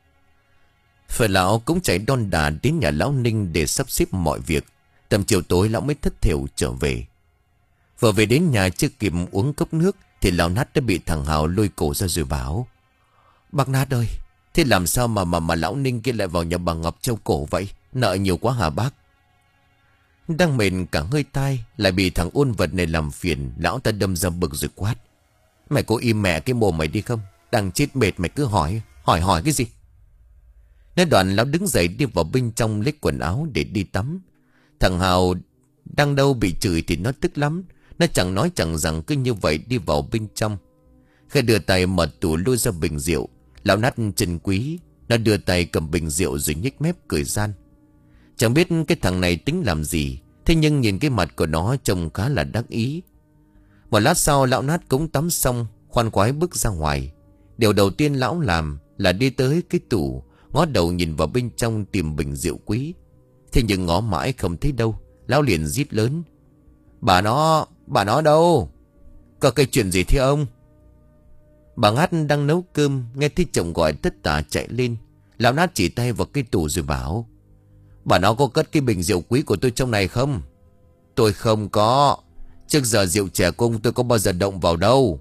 Phải lão cũng chạy đon đà đến nhà lão Ninh để sắp xếp mọi việc. Tầm chiều tối lão mới thất thểu trở về. Vừa về đến nhà chưa kịp uống cốc nước thì lão Nát đã bị thằng Hào lôi cổ ra rồi bảo: Bác Nát ơi, thế làm sao mà mà mà lão Ninh kia lại vào nhà bà Ngọc treo cổ vậy? Nợ nhiều quá hả bác? Đang mệt cả hơi tai, lại bị thằng ôn vật này làm phiền. Lão ta đâm ra bực rồi quát: Mày có im mẹ cái mồm mày đi không? Đang chết mệt mày cứ hỏi. Hỏi hỏi cái gì? Nói đoạn lão đứng dậy đi vào bên trong lấy quần áo để đi tắm. Thằng Hào đang đâu bị chửi thì nó tức lắm. Nó chẳng nói chẳng rằng cứ như vậy đi vào bên trong. Khi đưa tay mở tủ lôi ra bình rượu, lão Nát trân quý. Nó đưa tay cầm bình rượu rồi nhếch mép cười gian. Chẳng biết cái thằng này tính làm gì, thế nhưng nhìn cái mặt của nó trông khá là đắc ý. Một lát sau lão Nát cũng tắm xong, khoan khoái bước ra ngoài. Điều đầu tiên lão làm là đi tới cái tủ, ngó đầu nhìn vào bên trong tìm bình rượu quý. Thế nhưng ngó mãi không thấy đâu. Lão liền rít lớn: Bà nó, bà nó đâu? Có cái chuyện gì thế ông? Bà Ngát đang nấu cơm, nghe thấy chồng gọi tất tả chạy lên. Lão Nát chỉ tay vào cái tủ rồi bảo: Bà nó có cất cái bình rượu quý của tôi trong này không? Tôi không có. Trước giờ rượu trẻ cung tôi có bao giờ động vào đâu.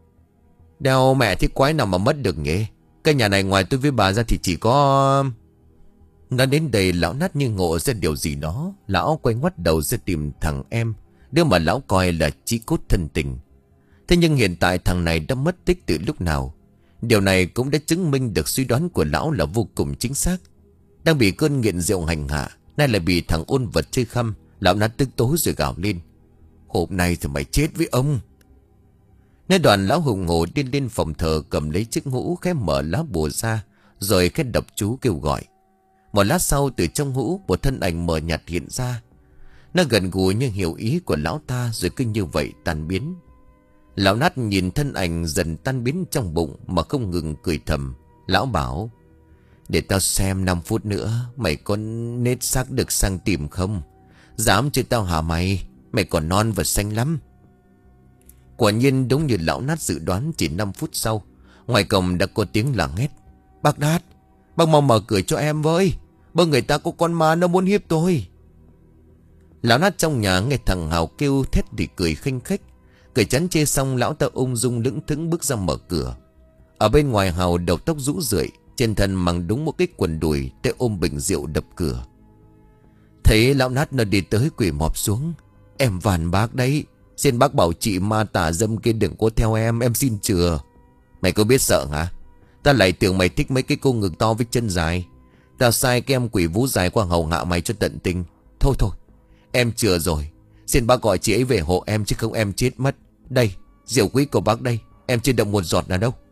Đeo mẹ thế quái nào mà mất được nhỉ? Cái nhà này ngoài tôi với bà ra thì chỉ có... Nói đến đây lão Nát như ngộ ra điều gì đó. Lão quay ngoắt đầu ra tìm thằng em, đứa mà lão coi là chí cốt thân tình. Thế nhưng hiện tại thằng này đã mất tích từ lúc nào. Điều này cũng đã chứng minh được suy đoán của lão là vô cùng chính xác. Đang bị cơn nghiện rượu hành hạ, nay lại bị thằng ôn vật chơi khăm. Lão Nát tức tối rồi gào lên: Hôm nay thì mày chết với ông. Nói đoạn lão hùng hổ đi lên phòng thờ, cầm lấy chiếc hũ khẽ mở lá bùa ra, rồi khẽ đọc chú kêu gọi. Một lát sau từ trong hũ một thân ảnh mờ nhạt hiện ra. Nó gần gũi như hiểu ý của lão ta, rồi cứ như vậy tan biến. Lão Nát nhìn thân ảnh dần tan biến trong bụng mà không ngừng cười thầm. Lão bảo: Để tao xem năm phút nữa mày có nết xác được sang tìm không. Dám chứ tao hả mày? Mày còn non và xanh lắm. Quả nhiên đúng như lão Nát dự đoán, chỉ năm phút sau ngoài cổng đã có tiếng la hét: Bác Nát, bác mau mở cửa cho em với. Bác người ta có con ma nó muốn hiếp tôi. Lão Nát trong nhà nghe thằng Hào kêu thét thì cười khinh khách. Cười chán chê xong lão ta ung dung lững thững bước ra mở cửa. Ở bên ngoài Hào đầu tóc rũ rượi, trên thân mặc đúng một cái quần đùi, tay ôm bình rượu đập cửa. Thấy lão Nát nó đi tới quỳ mọp xuống: Em van bác đấy, xin bác bảo chị ma tà dâm kia đừng có theo em, em xin chừa. Mày có biết sợ hả? Ta lại tưởng mày thích mấy cái cô ngực to với chân dài. Ta sai cái em quỷ vú dài qua hầu hạ mày cho tận tình. Thôi thôi, em chừa rồi. Xin bác gọi chị ấy về hộ em chứ không em chết mất. Đây, rượu quý của bác đây, em chưa động một giọt nào đâu.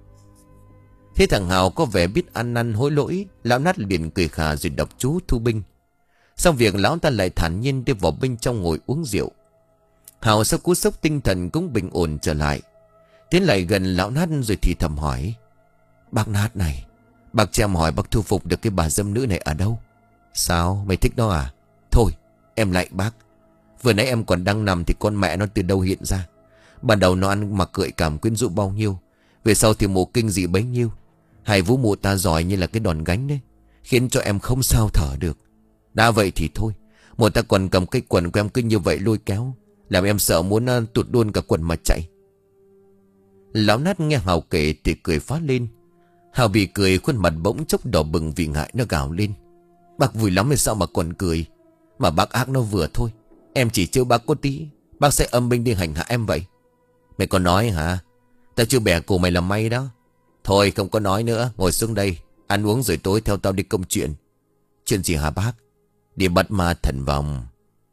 Thế thằng Hào có vẻ biết ăn năn hối lỗi. Lão Nát liền cười khà rồi đọc chú thu binh. Xong việc lão ta lại thản nhiên đi vào bên trong ngồi uống rượu. Hào sau cú sốc tinh thần cũng bình ổn trở lại, tiến lại gần lão Nát rồi thì thầm hỏi: Bác Nát này, bác cho em hỏi bác thu phục được cái bà dâm nữ này ở đâu? Sao, mày thích nó à? Thôi, em lại bác. Vừa nãy em còn đang nằm thì con mẹ nó từ đâu hiện ra. Ban đầu nó ăn mặc gợi cảm quyến rũ bao nhiêu, về sau thì mụ kinh dị bấy nhiêu. Hai vũ mụ ta giỏi như là cái đòn gánh đấy, khiến cho em không sao thở được. Đã vậy thì thôi, mụ ta còn cầm cái quần của em cứ như vậy lôi kéo, làm em sợ muốn uh, tụt luôn cả quần mà chạy. Lão Nát nghe Hào kể thì cười phá lên. Hào bị cười khuôn mặt bỗng chốc đỏ bừng vì ngại, nó gào lên: Bác vui lắm hay sao mà còn cười? Mà bác ác nó vừa thôi. Em chỉ trêu bác có tí, bác sẽ âm binh đi hành hạ em vậy. Mày còn nói hả? Tao chưa bẻ cổ mày là may đó. Thôi không có nói nữa, ngồi xuống đây, ăn uống rồi tối theo tao đi công chuyện. Chuyện gì hả bác? Đi bắt ma thần vòng.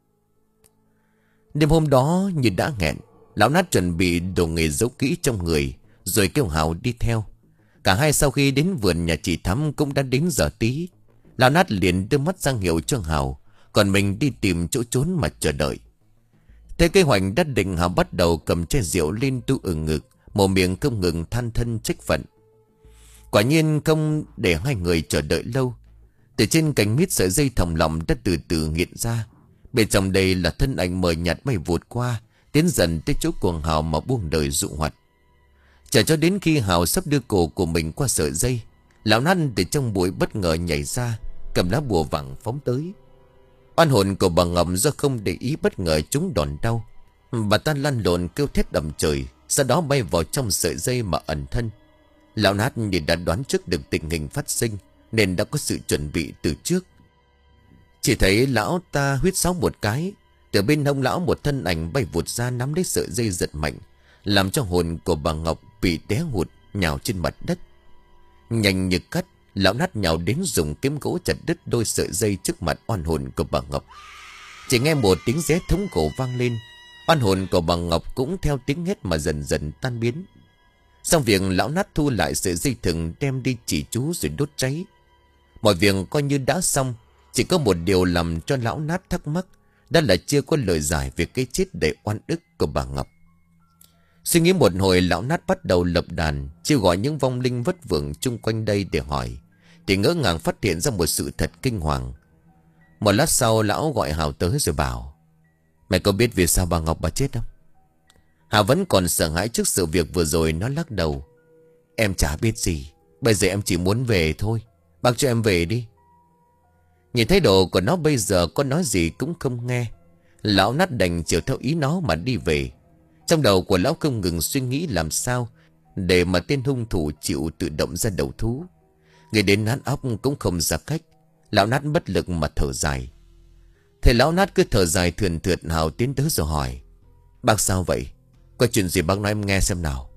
Đêm hôm đó như đã hẹn, lão Nát chuẩn bị đồ nghề giấu kỹ trong người, rồi kêu Hào đi theo. Cả hai sau khi đến vườn nhà chị Thắm cũng đã đến giờ tí. Lão Nát liền đưa mắt sang hiệu cho Hào, còn mình đi tìm chỗ trốn mà chờ đợi. Thế kế hoạch đã định, Hào bắt đầu cầm chai rượu lên tu ở ngực, mồm miệng không ngừng than thân trách phận. Quả nhiên không để hai người chờ đợi lâu. Từ trên cành mít sợi dây thòng lọng đã từ từ hiện ra. Bên trong đây là thân ảnh mờ nhạt bay vụt qua, tiến dần tới chỗ của Hào mà buông đời dụ hoạt. Chờ cho đến khi Hào sắp đưa cổ của mình qua sợi dây, lão Nát từ trong bụi bất ngờ nhảy ra, cầm lá bùa vàng phóng tới. Oan hồn của bà Ngọc do không để ý bất ngờ trúng đòn đau. Bà ta lăn lộn kêu thét đầm trời, sau đó bay vào trong sợi dây mà ẩn thân. Lão Nát như đã đoán trước được tình hình phát sinh, nên đã có sự chuẩn bị từ trước. Chỉ thấy lão ta huýt sáo một cái, từ bên hông lão một thân ảnh bay vụt ra nắm lấy sợi dây giật mạnh, làm cho hồn của bà Ngọc bị té hụt nhào trên mặt đất. Nhanh như cắt, lão Nát nhào đến dùng kiếm gỗ chặt đứt đôi sợi dây trước mặt oan hồn của bà Ngọc. Chỉ nghe một tiếng ré thống khổ vang lên, oan hồn của bà Ngọc cũng theo tiếng hét mà dần dần tan biến. Xong việc, lão Nát thu lại sợi dây thừng đem đi chỉ chú rồi đốt cháy. Mọi việc coi như đã xong. Chỉ có một điều làm cho lão Nát thắc mắc, đó là chưa có lời giải về cái chết đầy oan ức của bà Ngọc. Suy nghĩ một hồi, lão Nát bắt đầu lập đàn, chiêu gọi những vong linh vất vưởng chung quanh đây để hỏi. Thì ngỡ ngàng phát hiện ra một sự thật kinh hoàng. Một lát sau, lão gọi Hào tới rồi bảo: Mày có biết vì sao bà Ngọc bà chết không? Hào vẫn còn sợ hãi trước sự việc vừa rồi, nó lắc đầu: Em chả biết gì. Bây giờ em chỉ muốn về thôi. Bác cho em về đi. Nhìn thái độ của nó bây giờ, có nói gì cũng không nghe. Lão Nát đành chiều theo ý nó mà đi về. Trong đầu của lão không ngừng suy nghĩ làm sao để mà tên hung thủ chịu tự động ra đầu thú. Người đến nát óc cũng không ra cách. Lão Nát bất lực mà thở dài. Thầy lão Nát cứ thở dài thườn thượt. Hào tiến tới rồi hỏi: Bác sao vậy? Có chuyện gì bác nói em nghe xem nào.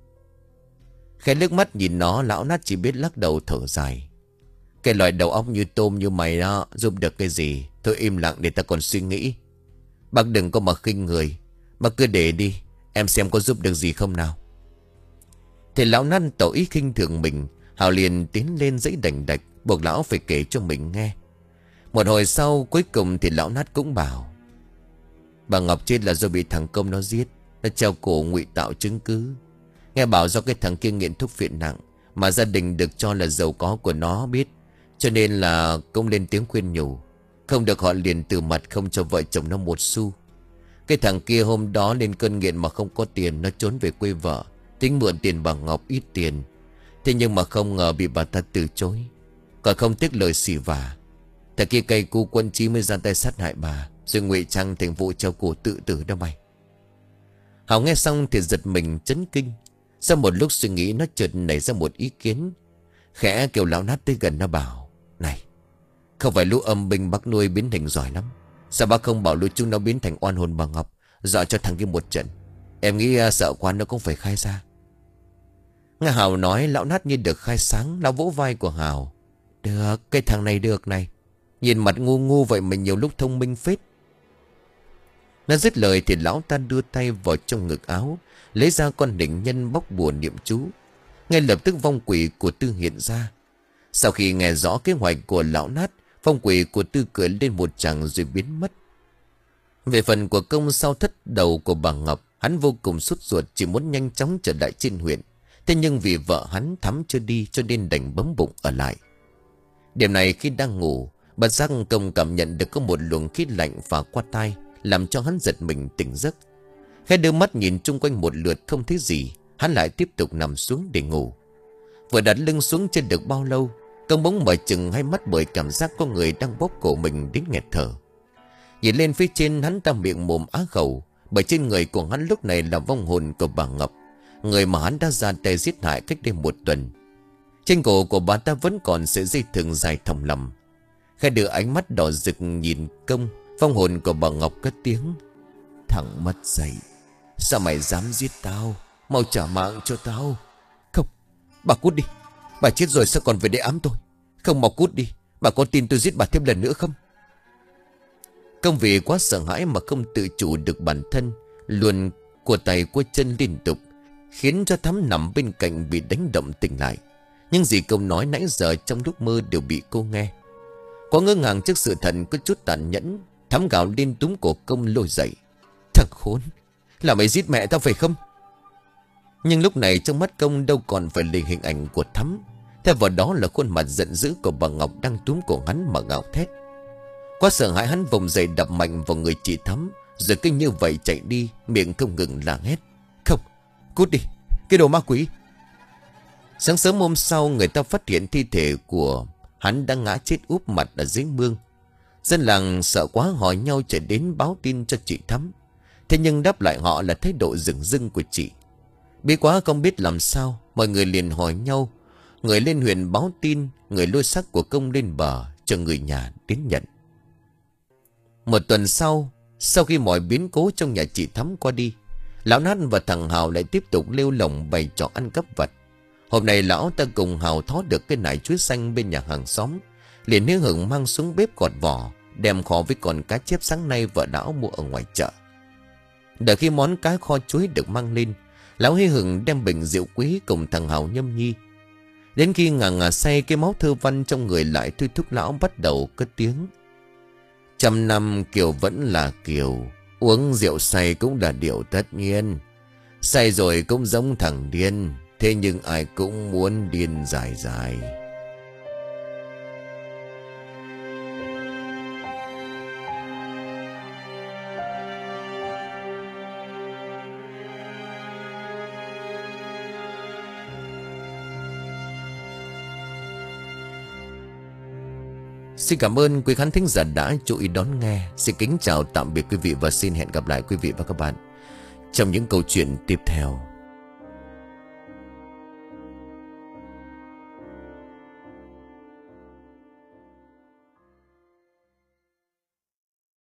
Khẽ liếc mắt nhìn nó, lão Nát chỉ biết lắc đầu thở dài. Cái loại đầu óc như tôm như mày đó giúp được cái gì? Thôi im lặng để ta còn suy nghĩ. Bác đừng có mà khinh người. Bác cứ để đi, em xem có giúp được gì không nào. Thì lão Nát tỏ ý khinh thường mình. Hào liền tiến lên giãy đành đạch, buộc lão phải kể cho mình nghe. Một hồi sau, cuối cùng thì lão Nát cũng bảo: Bà Ngọc chết là do bị thằng Công nó giết. Nó treo cổ ngụy tạo chứng cứ. Nghe bảo do cái thằng kia nghiện thuốc phiện nặng, mà gia đình được cho là giàu có của nó biết, cho nên là Công lên tiếng khuyên nhủ. Không được họ liền từ mặt không cho vợ chồng nó một xu. Cái thằng kia hôm đó lên cơn nghiện mà không có tiền, nó trốn về quê vợ, tính mượn tiền bà Ngọc ít tiền. Thế nhưng mà không ngờ bị bà ta từ chối, còn không tiếc lời xỉ vả. Thằng kia cay cú quân trí mới ra tay sát hại bà, rồi ngụy trang thành vụ treo cổ tự tử đó mày. Hào nghe xong thì giật mình chấn kinh. Sau một lúc suy nghĩ, nó chợt nảy ra một ý kiến. Khẽ kêu lão Nát tới gần, nó bảo: Này, không phải lũ âm binh bác nuôi biến thành giỏi lắm. Sao bác không bảo lũ chúng nó biến thành oan hồn bà Ngọc, dọa cho thằng kia một trận? Em nghĩ uh, sợ quá nó cũng phải khai ra. Nghe Hào nói, lão Nát như được khai sáng. Lão vỗ vai của Hào: Được, cái thằng này được này. Nhìn mặt ngu ngu vậy mà nhiều lúc thông minh phết. Nó dứt lời thì lão ta đưa tay vào trong ngực áo, lấy ra con đỉnh nhân bóc bùa niệm chú. Ngay lập tức vong quỷ của Tư hiện ra. Sau khi nghe rõ kế hoạch của lão Nát, vong quỷ của Tư cười lên một tràng rồi biến mất. Về phần của Công, sau thất đầu của bà Ngọc, hắn vô cùng sốt ruột, chỉ muốn nhanh chóng trở lại trên huyện. Thế nhưng vì vợ hắn Thắm chưa đi, cho nên đành bấm bụng ở lại. Đêm này khi đang ngủ, bất giác Công cảm nhận được có một luồng khí lạnh phả qua tai, làm cho hắn giật mình tỉnh giấc. Khẽ đưa mắt nhìn chung quanh một lượt không thấy gì, hắn lại tiếp tục nằm xuống để ngủ. Vừa đặt lưng xuống trên được bao lâu, Công bỗng mở chừng hai mắt bởi cảm giác có người đang bóp cổ mình đến nghẹt thở. Nhìn lên phía trên, hắn ta miệng mồm á khẩu, bởi trên người của hắn lúc này là vong hồn của bà Ngọc, người mà hắn đã ra tay giết hại cách đây một tuần. Trên cổ của bà ta vẫn còn sợi dây thừng dài thòng lầm. Khẽ đưa ánh mắt đỏ rực nhìn Công, vong hồn của bà Ngọc cất tiếng: Thằng mất dạy, sao mày dám giết tao? Mau trả mạng cho tao. Không, bà cút đi. Bà chết rồi sao còn về để ám tôi? Không, mau cút đi. Bà có tin tôi giết bà thêm lần nữa không? Công vì quá sợ hãi mà không tự chủ được bản thân, luôn của tay của chân liên tục, khiến cho Thắm nằm bên cạnh bị đánh động tỉnh lại. Nhưng gì Công nói nãy giờ trong lúc mơ đều bị cô nghe. Có ngỡ ngàng trước sự thật có chút tàn nhẫn, Thắm gào lên túm cổ Công lôi dậy: Thằng khốn, là mày giết mẹ tao phải không? Nhưng lúc này trong mắt Công đâu còn phải là hình ảnh của Thắm. Theo vào đó là khuôn mặt giận dữ của bà Ngọc đang túm cổ hắn mà gào thét. Quá sợ hãi, hắn vùng dậy đập mạnh vào người chị Thắm, rồi cứ như vậy chạy đi, miệng không ngừng la hét: Không, cút đi, cái đồ ma quỷ. Sáng sớm hôm sau, người ta phát hiện thi thể của hắn đang ngã chết úp mặt ở dưới mương. Dân làng sợ quá hỏi nhau chạy đến báo tin cho chị Thắm. Thế nhưng đáp lại họ là thái độ rừng rưng của chị. Bí quá không biết làm sao, mọi người liền hỏi nhau. Người lên huyện báo tin, người lôi xác của Công lên bờ, cho người nhà đến nhận. Một tuần sau, sau khi mọi biến cố trong nhà chị Thắm qua đi, lão Nát và thằng Hào lại tiếp tục lêu lỏng bày trò ăn cắp vặt. Hôm nay lão ta cùng Hào thó được cái nải chuối xanh bên nhà hàng xóm, liền hí hửng mang xuống bếp gọt vỏ, đem kho với con cá chép sáng nay vợ lão mua ở ngoài chợ. Đợi khi món cá kho chuối được mang lên, lão hí hửng đem bình rượu quý cùng thằng Hào nhâm nhi. Đến khi ngà ngà say, cái máu thơ văn trong người lại thôi thúc lão bắt đầu cất tiếng: Trăm năm Kiều vẫn là Kiều, uống rượu say cũng là điều tất nhiên. Say rồi cũng giống thằng điên, thế nhưng ai cũng muốn điên dài dài. Xin cảm ơn quý khán thính giả đã chú ý đón nghe. Xin kính chào tạm biệt quý vị và xin hẹn gặp lại quý vị và các bạn trong những câu chuyện tiếp theo.